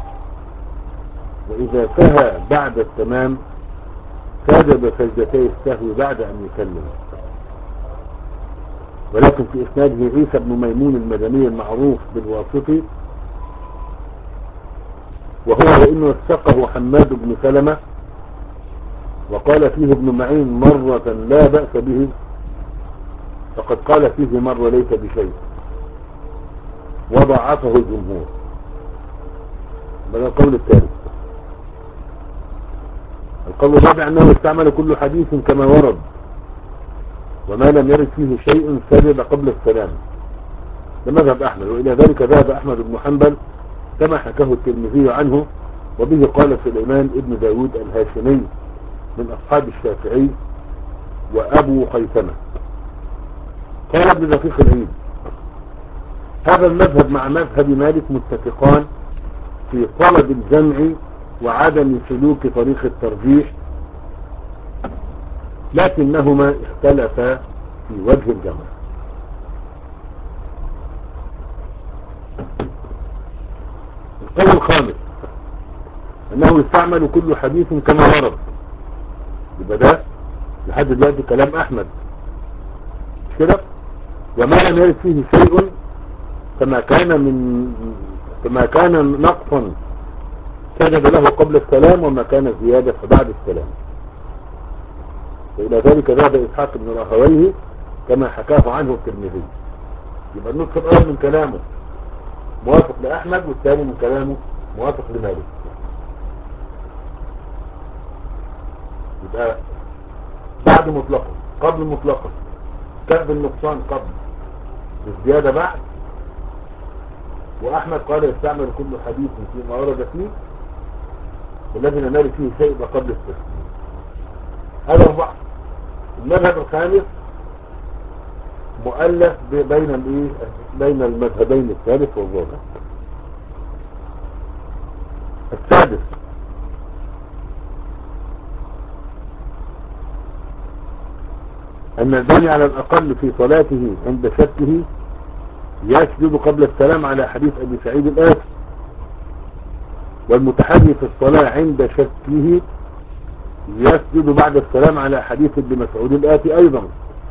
A: وإذا سهى بعد التمام سجد سجدتي السهو بعد أن يسلم. ولكن في إسناده عيسى بن ميمون المدني المعروف بالواسطي، وهو وإنه وثقه حماد بن سلمة، وقال فيه ابن معين مرة لا بأس به، فقد قال فيه مرة ليس بشيء، وضعفه الجمهور. هذا القول الثالث. القول الرابع أنه استعمل كل حديث كما ورد، وما لم يرد فيه شيء سجد قبل السلام، ده مذهب أحمد. وإلى ذلك ذهب أحمد بن حنبل كما حكاه الترمذي عنه، وبه قال سليمان ابن داود الهاشمي من أصحاب الشافعي وأبو خيثمة. قال ابن دقيق العيد هذا المذهب مع مذهب مالك متفقان في طلب الجمع وعدم سلوك طريق الترجيح، لكنهما اختلفا في وجه الجمع. القول الخامس انه يستعمل كل حديث كما ورد، يبقى ده لحد دلوقتي كلام احمد مش كده، وما لم يرد فيه شيء كما كان من كما كان نقصا سجد له قبل السلام، وما كان زيادة فبعد السلام. وإلى ذلك ذهب إسحاق بن راهويه كما حكاه عنه الترمذي. يبقى النصف الأول من كلامه موافق لأحمد، والثاني من كلامه موافق لمالك. يبقى بعد مطلقا قبل مطلقا، كتب النقصان قبل، بالزيادة بعد. وأحمد قال يستعمل كل حديث فيما ورد فيه، والذي لم يرد فيه شيء قبل التسليم. هذا أربعة. المذهب الخامس مؤلف بين الايه بين المذهبين الثالث والرابع. السادس أن الباني على الأقل في صلاته عند شكه يسجد قبل السلام على حديث أبي سعيد الآتي، والمتحري في الصلاة عند شكه يسجد بعد السلام على حديث ابن مسعود الآتي أيضا.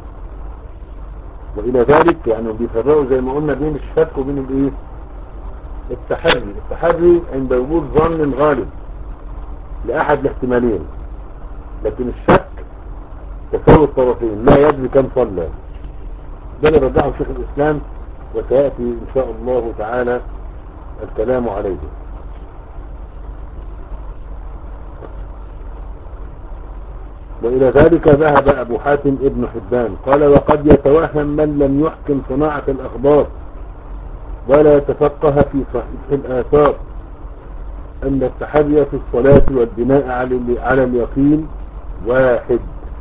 A: وإلى ذلك يعني بيفرقوا زي ما قلنا بين الشك وبين الايه التحري. التحري عند وجود ظن غالب لأحد الاحتمالين، لكن الشك تساوي الطرفين لا يدري كم صلى. ده اللي رجحه شيخ الإسلام، وسيأتي إن شاء الله تعالى الكلام عليه. وإلى ذلك ذهب أبو حاتم ابن حبان قال: وقد يتوهم من لم يحكم صناعة الأخبار ولا يتفقه في صحيح الآثار أن التحري في الصلاة والبناء على اليقين واحد،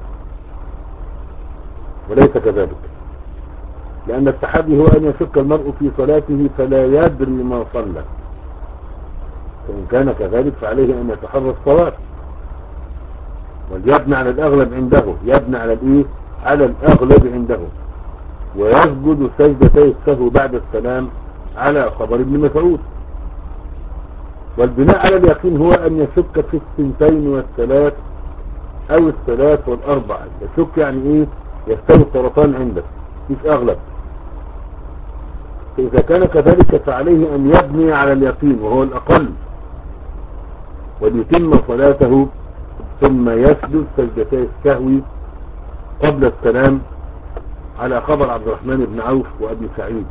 A: وليس كذلك، لأن التحري هو أن يشك المرء في صلاته فلا يدري ما صلى، فإن كان كذلك فعليه أن يتحرى الصلاة، وليبنى على الأغلب عنده، يبنى على الإيه؟ على الأغلب عنده، ويسجد سجدتي السهو بعد السلام على خبر ابن مسعود. والبناء على اليقين هو أن يشك في الثنتين والثلاث أو الثلاث والأربع. يشك يعني إيه؟ يستوي الطرفان عندك، مش أغلب. فإذا كان كذلك فعليه أن يبني على اليقين وهو الأقل، وليتم صلاته ثم يسجد سجدتي السهو قبل السلام على خبر عبد الرحمن بن عوف وأبي سعيد.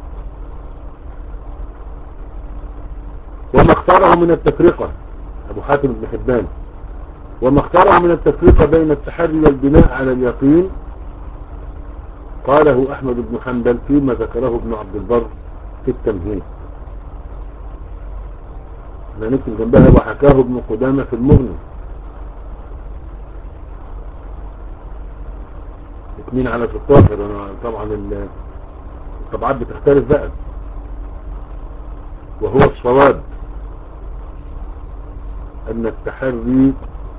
A: وما اختاره من التفرقة أبو حاتم بن حبان، وما اختاره من التفرقة بين التحري والبناء على اليقين قاله أحمد بن حنبل فيما ذكره ابن عبد البر في التمهيد. أنا نكتب جنبها وحكاه ابن قدامة في المغني. اثنين على ستاشر. أنا طبعا الطبعات بتختلف بقى. وهو الصواب أن التحري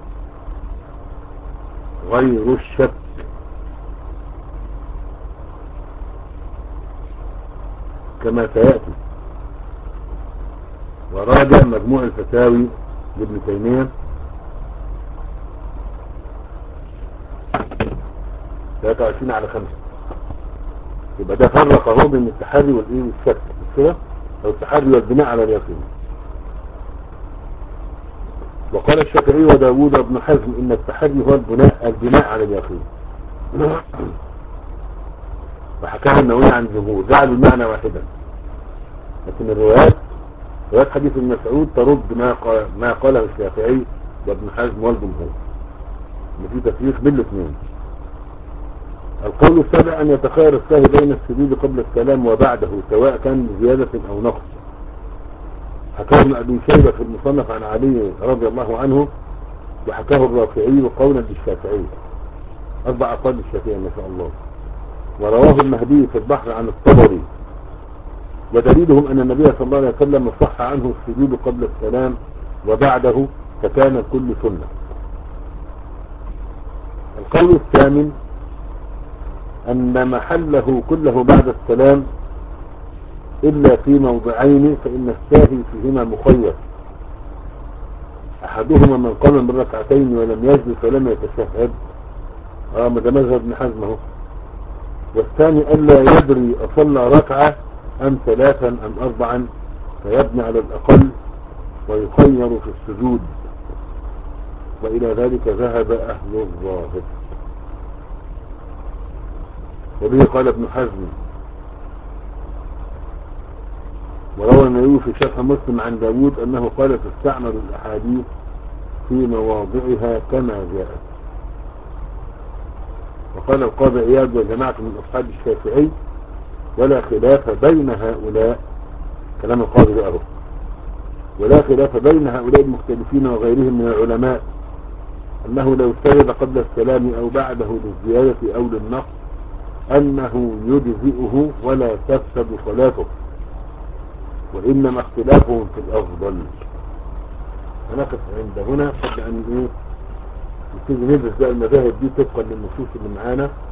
A: غير الشك، كما سيأتي. وراجع مجموع الفتاوي لابن تيمية ثلاثة وعشرين على خمسة. يبقى ده فرق اهو بين التحري والايه والشك كده، او التحري والبناء على اليقين. وقال الشافعي وداوود وابن حزم ان التحري هو البناء البناء على اليقين. وحكاه النووي عن الجمهور جعلوا المعنى واحدا، لكن الروايات روايات حديث ابن مسعود ترد ما قال ما قاله الشافعي وابن حزم والجمهور، ان في تفريق بين الاثنين. القول السابع أن يتخير الساهي بين السجود قبل السلام وبعده سواء كان بزيادة أو نقص. حكاه ابن أبي شيبة في المصنف عن علي رضي الله عنه، وحكاه الرافعي قولا للشافعي. أربع أقوال للشافعي ما شاء الله. ورواه المهدي في البحر عن الطبري. ودليلهم أن النبي صلى الله عليه وسلم صح عنه السجود قبل السلام وبعده فكان كل سنة. القول الثامن أن محله كله بعد السلام إلا في موضعين فإن الساهي فيهما مخير، أحدهما من قام بالركعتين ولم يجلس ولم يتشهد، اه ده مذهب ابن حزم اهو. والثاني ألا يدري أصلى ركعة أم ثلاثا أم أربعا فيبني على الأقل ويخير في السجود. وإلى ذلك ذهب أهل الظاهر. وبه قال ابن حزم. وروى النووي في شرح مسلم عن داود أنه قال تستعمل الأحاديث في مواضعها كما جاءت. وقال القاضي عياض وجماعة من أصحاب الشافعي ولا خلاف بين هؤلاء، كلام القاضي بقى، ولا خلاف بين هؤلاء المختلفين وغيرهم من العلماء أنه لو سجد قبل السلام أو بعده للزيادة أو للنقص أنه يجزئه ولا تفسد صلاته، وإنما اختلافهم في الأفضل. هنقف عند هنا قبل أن نبتدي ندرس بقى المذاهب دي طبقا للنصوص اللي معانا.